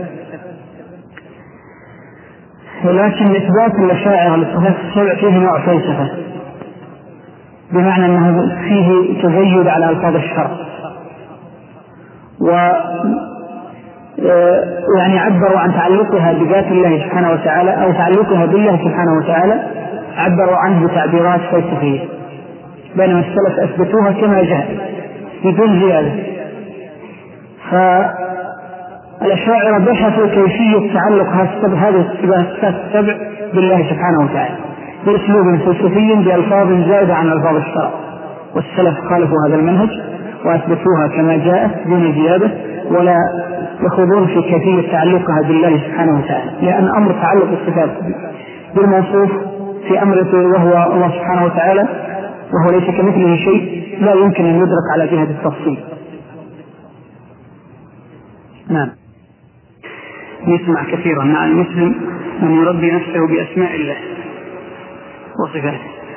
ولكن إثبات الأشاعرة لصفات السبع فيه نوع فلسفة، بمعنى أنه فيه تزيد على ألفاظ الشرع، و يعني عبروا عن تعلقها بذات الله سبحانه وتعالى أو تعلقها بالله سبحانه وتعالى، عبروا عنه بتعبيرات فلسفية، بينما السلف أثبتوها كما جاء بدون زيادة. فالأشاعرة بحثوا كيفية تعلق هذه الصفات السبع بالله سبحانه وتعالى بأسلوب فلسفي بألفاظ زائدة عن ألفاظ الشرع، والسلف خالفوا هذا المنهج وأثبتوها كما جاءت دون زيادة، ولا يخوضون في كيفية تعلقها بالله سبحانه وتعالى، لأن أمر تعلق الصفات بالموصوف في أمره وهو الله سبحانه وتعالى وهو ليس كمثله شيء لا يمكن أن يدرك على جهة التفصيل. نعم نسمع كثيرا مع المسلم أن يربي نفسه بأسماء الله وصفاته،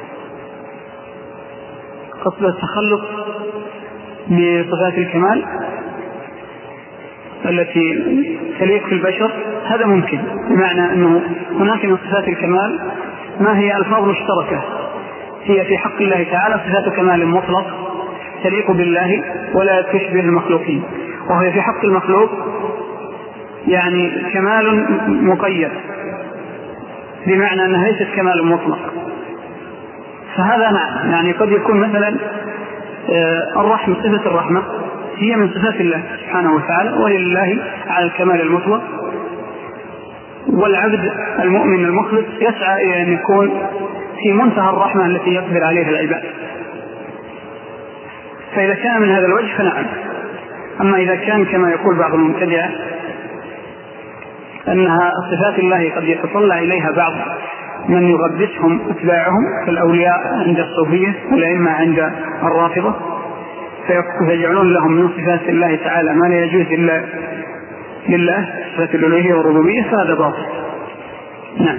قصد التخلق بصفات الكمال التي تليق في البشر، هذا ممكن، بمعنى أنه هناك من صفات الكمال ما هي ألفاظ مشتركة هي في حق الله تعالى صفات كمال مطلق تليق بالله ولا تشبه المخلوقين، وهي في حق المخلوق يعني كمال مقيد، بمعنى أنها ليست كمال مطلق. فهذا نعم، يعني قد يكون مثلا الرحمة، صفة الرحمة هي من صفات الله سبحانه وتعالى وهي لله على الكمال المطلق، والعبد المؤمن المخلص يسعى إلى أن يكون في منتهى الرحمة التي يقدر عليها العباد، فإذا كان من هذا الوجه فنعم. أما إذا كان كما يقول بعض المبتدعة أنها صفات الله قد يتطلع إليها بعض من يغبسهم أتباعهم كالأولياء عند الصوفية والأئمة عند الرافضة، فيجعلون لهم من صفات الله تعالى ما لا يجوز إلا لله، صفات الألوهية والربوبية، فهذا باطل. نعم.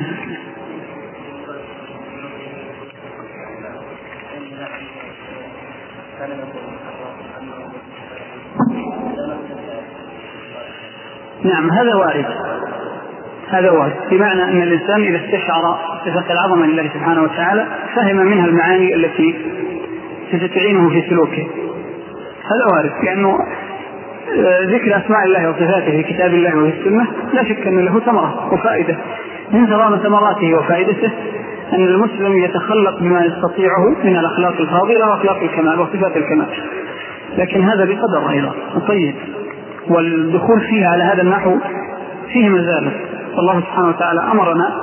نعم هذا وارد، هذا وارد، بمعنى أن الإنسان إذا استشعر صفة العظمة لله سبحانه وتعالى فهم منها المعاني التي ستعينه في سلوكه، هذا وارد، لأنه ذكر أسماء الله وصفاته في كتاب الله وفي السنة لا شك أن له ثمرة وفائدة، من ثمرات ثمراته وفائدته أن المسلم يتخلق بما يستطيعه من الأخلاق الفاضلة وأخلاق الكمال وصفات الكمال، لكن هذا بقدر أيضا. طيب، والدخول فيها على هذا النحو فيه مزالة. الله سبحانه وتعالى أمرنا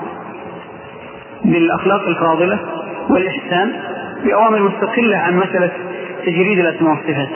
بالأخلاق الفاضلة والإحسان بأوامر مستقلة عن مسألة تجريد الأسماء والصفات.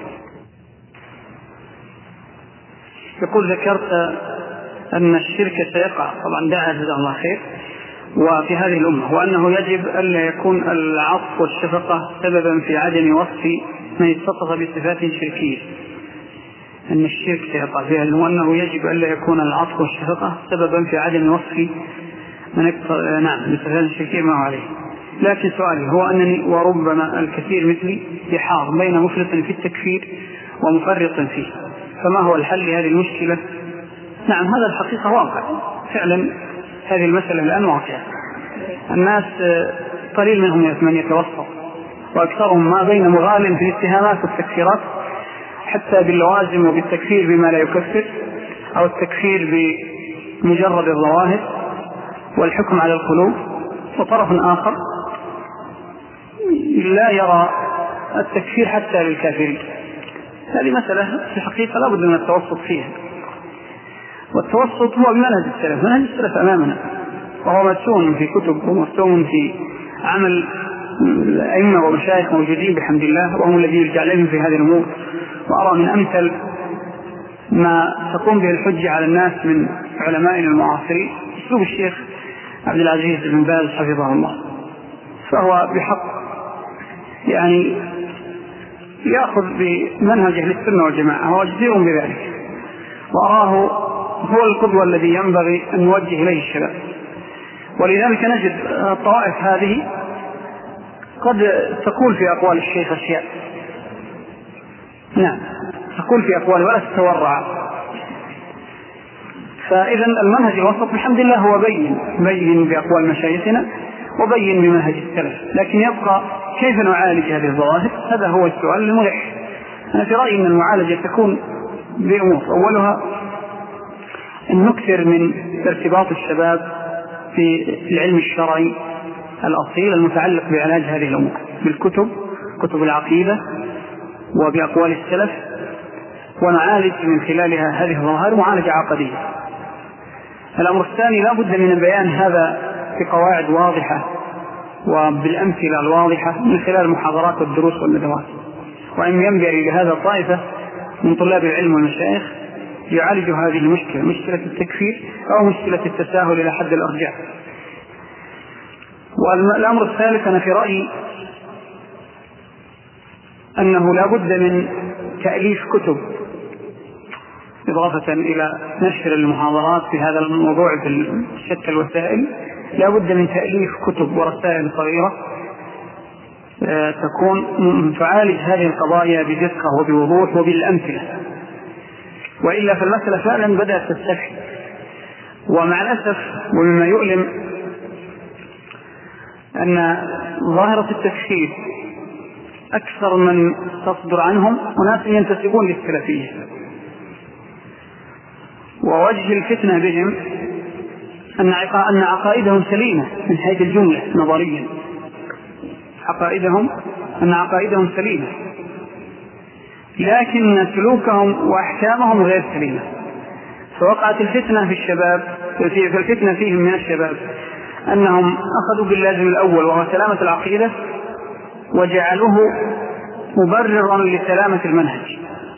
يقول ذكرت أن الشرك سيقع، طبعا دعا جزاه الله خير، وفي هذه الأمة، وأنه يجب ألا يكون العطف والشفقة سببا في عدم وصف من اتصف بصفات شركية. أن الشرك سيقع فيها، وأنه يجب ألا يكون العطف والشفقة سببا في عدم وصف من نعم بصفات شركية ما هو عليه. لكن سؤالي هو أنني وربما الكثير مثلي يحار بين مفرط في التكفير ومفرط فيه، فما هو الحل لهذه المشكلة؟ نعم، هذا الحقيقة واقع فعلا، هذه المسألة الآن واقعة. الناس قليل منهم من يتوسط، وأكثرهم ما بين مغال في الاتهامات والتكفيرات، حتى باللوازم وبالتكفير بما لا يكفر، أو التكفير بمجرد الظواهر والحكم على القلوب. وطرف آخر لا يرى التكفير حتى للكافرين. هذه مسألة في الحقيقة لا بد من التوسط فيها، والتوسط هو بمنهج السلف، منهج السلف أمامنا، وهو مرسوم في كتب ومرسوم في عمل أئمة ومشايخ موجودين بحمد الله، وهم الذين يرجع لهم في هذه الأمور. وأرى من أمثل ما تقوم به الحجة على الناس من علمائنا المعاصرين أسلوب الشيخ عبد العزيز بن باز حفظه الله، فهو بحق يعني يأخذ بمنهج أهل السنة والجماعة، هو جدير بذلك، وأراه هو القدوة الذي ينبغي أن نوجه إليه الشباب. ولذلك نجد الطوائف هذه قد تقول في أقوال الشيخ أشياء، نعم تقول في أقوال ولا تتورع. فإذا المنهج الوسط بحمد الله هو بين بين بأقوال مشايخنا وبين بمنهج السلف، لكن يبقى كيف نعالج هذه الظواهر؟ هذا هو السؤال الملح. أنا في رأيي أن المعالجة تكون بأمور، أولها أن نكثر من ارتباط الشباب في العلم الشرعي الأصيل المتعلق بعلاج هذه الأمور بالكتب، كتب العقيدة وبأقوال السلف، ونعالج من خلالها هذه الظواهر معالجة عقدية. الأمر الثاني لا بد من بيان هذا بقواعد واضحة وبالأمثلة الواضحة من خلال المحاضرات والدروس والندوات، وأن ينبغي لهذا الطائفة من طلاب العلم والمشايخ يعالجوا هذه المشكلة، مشكلة التكفير أو مشكلة التساهل إلى حد الأرجاء. والأمر الثالث أنا في رأيي أنه لا بد من تأليف كتب إضافة إلى نشر المحاضرات في هذا الموضوع بشتى الوسائل. لا بد من تأليف كتب ورسائل صغيرة تكون تعالج هذه القضايا بدقة وبوضوح وبالأمثلة، وإلا فالمسألة فعلا بدأت تستفحل. ومع الأسف ومما يؤلم أن ظاهرة التكفير أكثر من تصدر عنهم أناس ينتسبون للسلفية، ووجه الفتنة بهم أن عقائدهم سليمة من حيث الجملة نظريا، عقائدهم أن عقائدهم سليمة، لكن سلوكهم وأحكامهم غير سليمة. فوقعت الفتنة في الشباب، في الفتنة فيهم من الشباب أنهم أخذوا باللازم الأول وهو سلامة العقيدة، وجعلوه مبررا لسلامة المنهج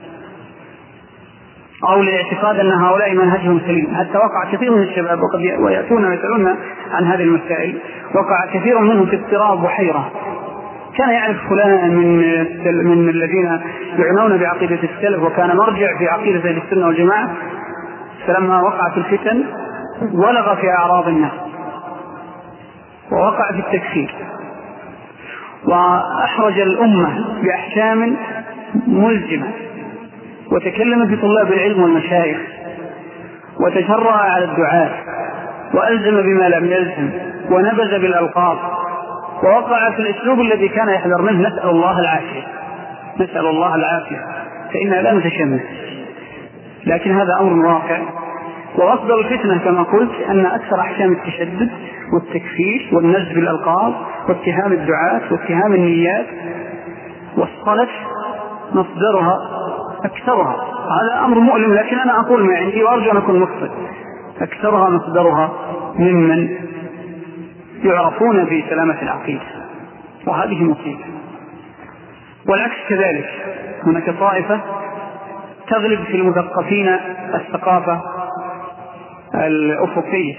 أو لاعتقاد أن هؤلاء منهجهم سليم. حتى وقع كثير من الشباب وقد ويأتون ويسألون عن هذه المسائل، وقع كثير منهم في اضطراب وحيرة. كان يعرف فلان من من الذين يعنون بعقيدة السلف وكان مرجع في عقيدة أهل السنة والجماعة، فلما وقعت الفتن ولغ في أعراض الناس ووقع في التكفير، وأحرج الأمة بأحكام ملزمة، وتكلم في طلاب العلم والمشايخ، وتجرأ على الدعاء، وألزم بما لم يلزم، ونبذ بالألقاب، ووقع في الأسلوب الذي كان يحذر منه. نسأل الله العافية، نسأل الله العافية، فإننا لا نتشمس، لكن هذا أمر واقع. وأفضل الفتنة كما قلت أن أكثر أحكام التشدد والتكفير والنزب الألقاب واتهام الدعاة واتهام النيات. والصلف مصدرها أكثرها، هذا أمر مؤلم لكن أنا أقول ما عندي وأرجو أن أكون مخطئ، أكثرها مصدرها ممن يعرفون في سلامة العقيدة، وهذه مصيبة. والعكس كذلك، هناك طائفة تغلب في المثقفين الثقافة الأفقية،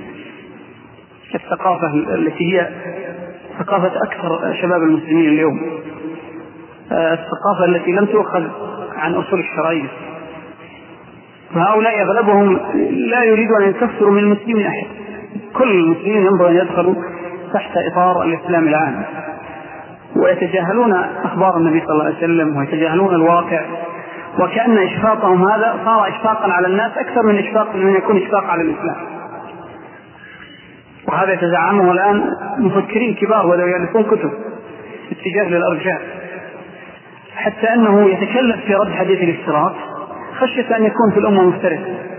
الثقافة التي هي ثقافة أكثر شباب المسلمين اليوم، الثقافة التي لم تؤخذ عن أصول الشرعية. فهؤلاء أغلبهم لا يريدون أن يكفروا من المسلمين أحد، كل المسلمين ينبغي أن يدخلوا تحت إطار الإسلام العام، ويتجاهلون أخبار النبي صلى الله عليه وسلم ويتجاهلون الواقع، وكأن إشفاقهم هذا صار إشفاقا على الناس أكثر من إشفاق من يكون إشفاق على الإسلام. وهذا يتزعمه الآن مفكرين كبار ولو يألفون كتب اتجاه للأرجاء، حتى أنه يتكلم في رد حديث الافتراق خشية أن يكون في الأمة مفترق.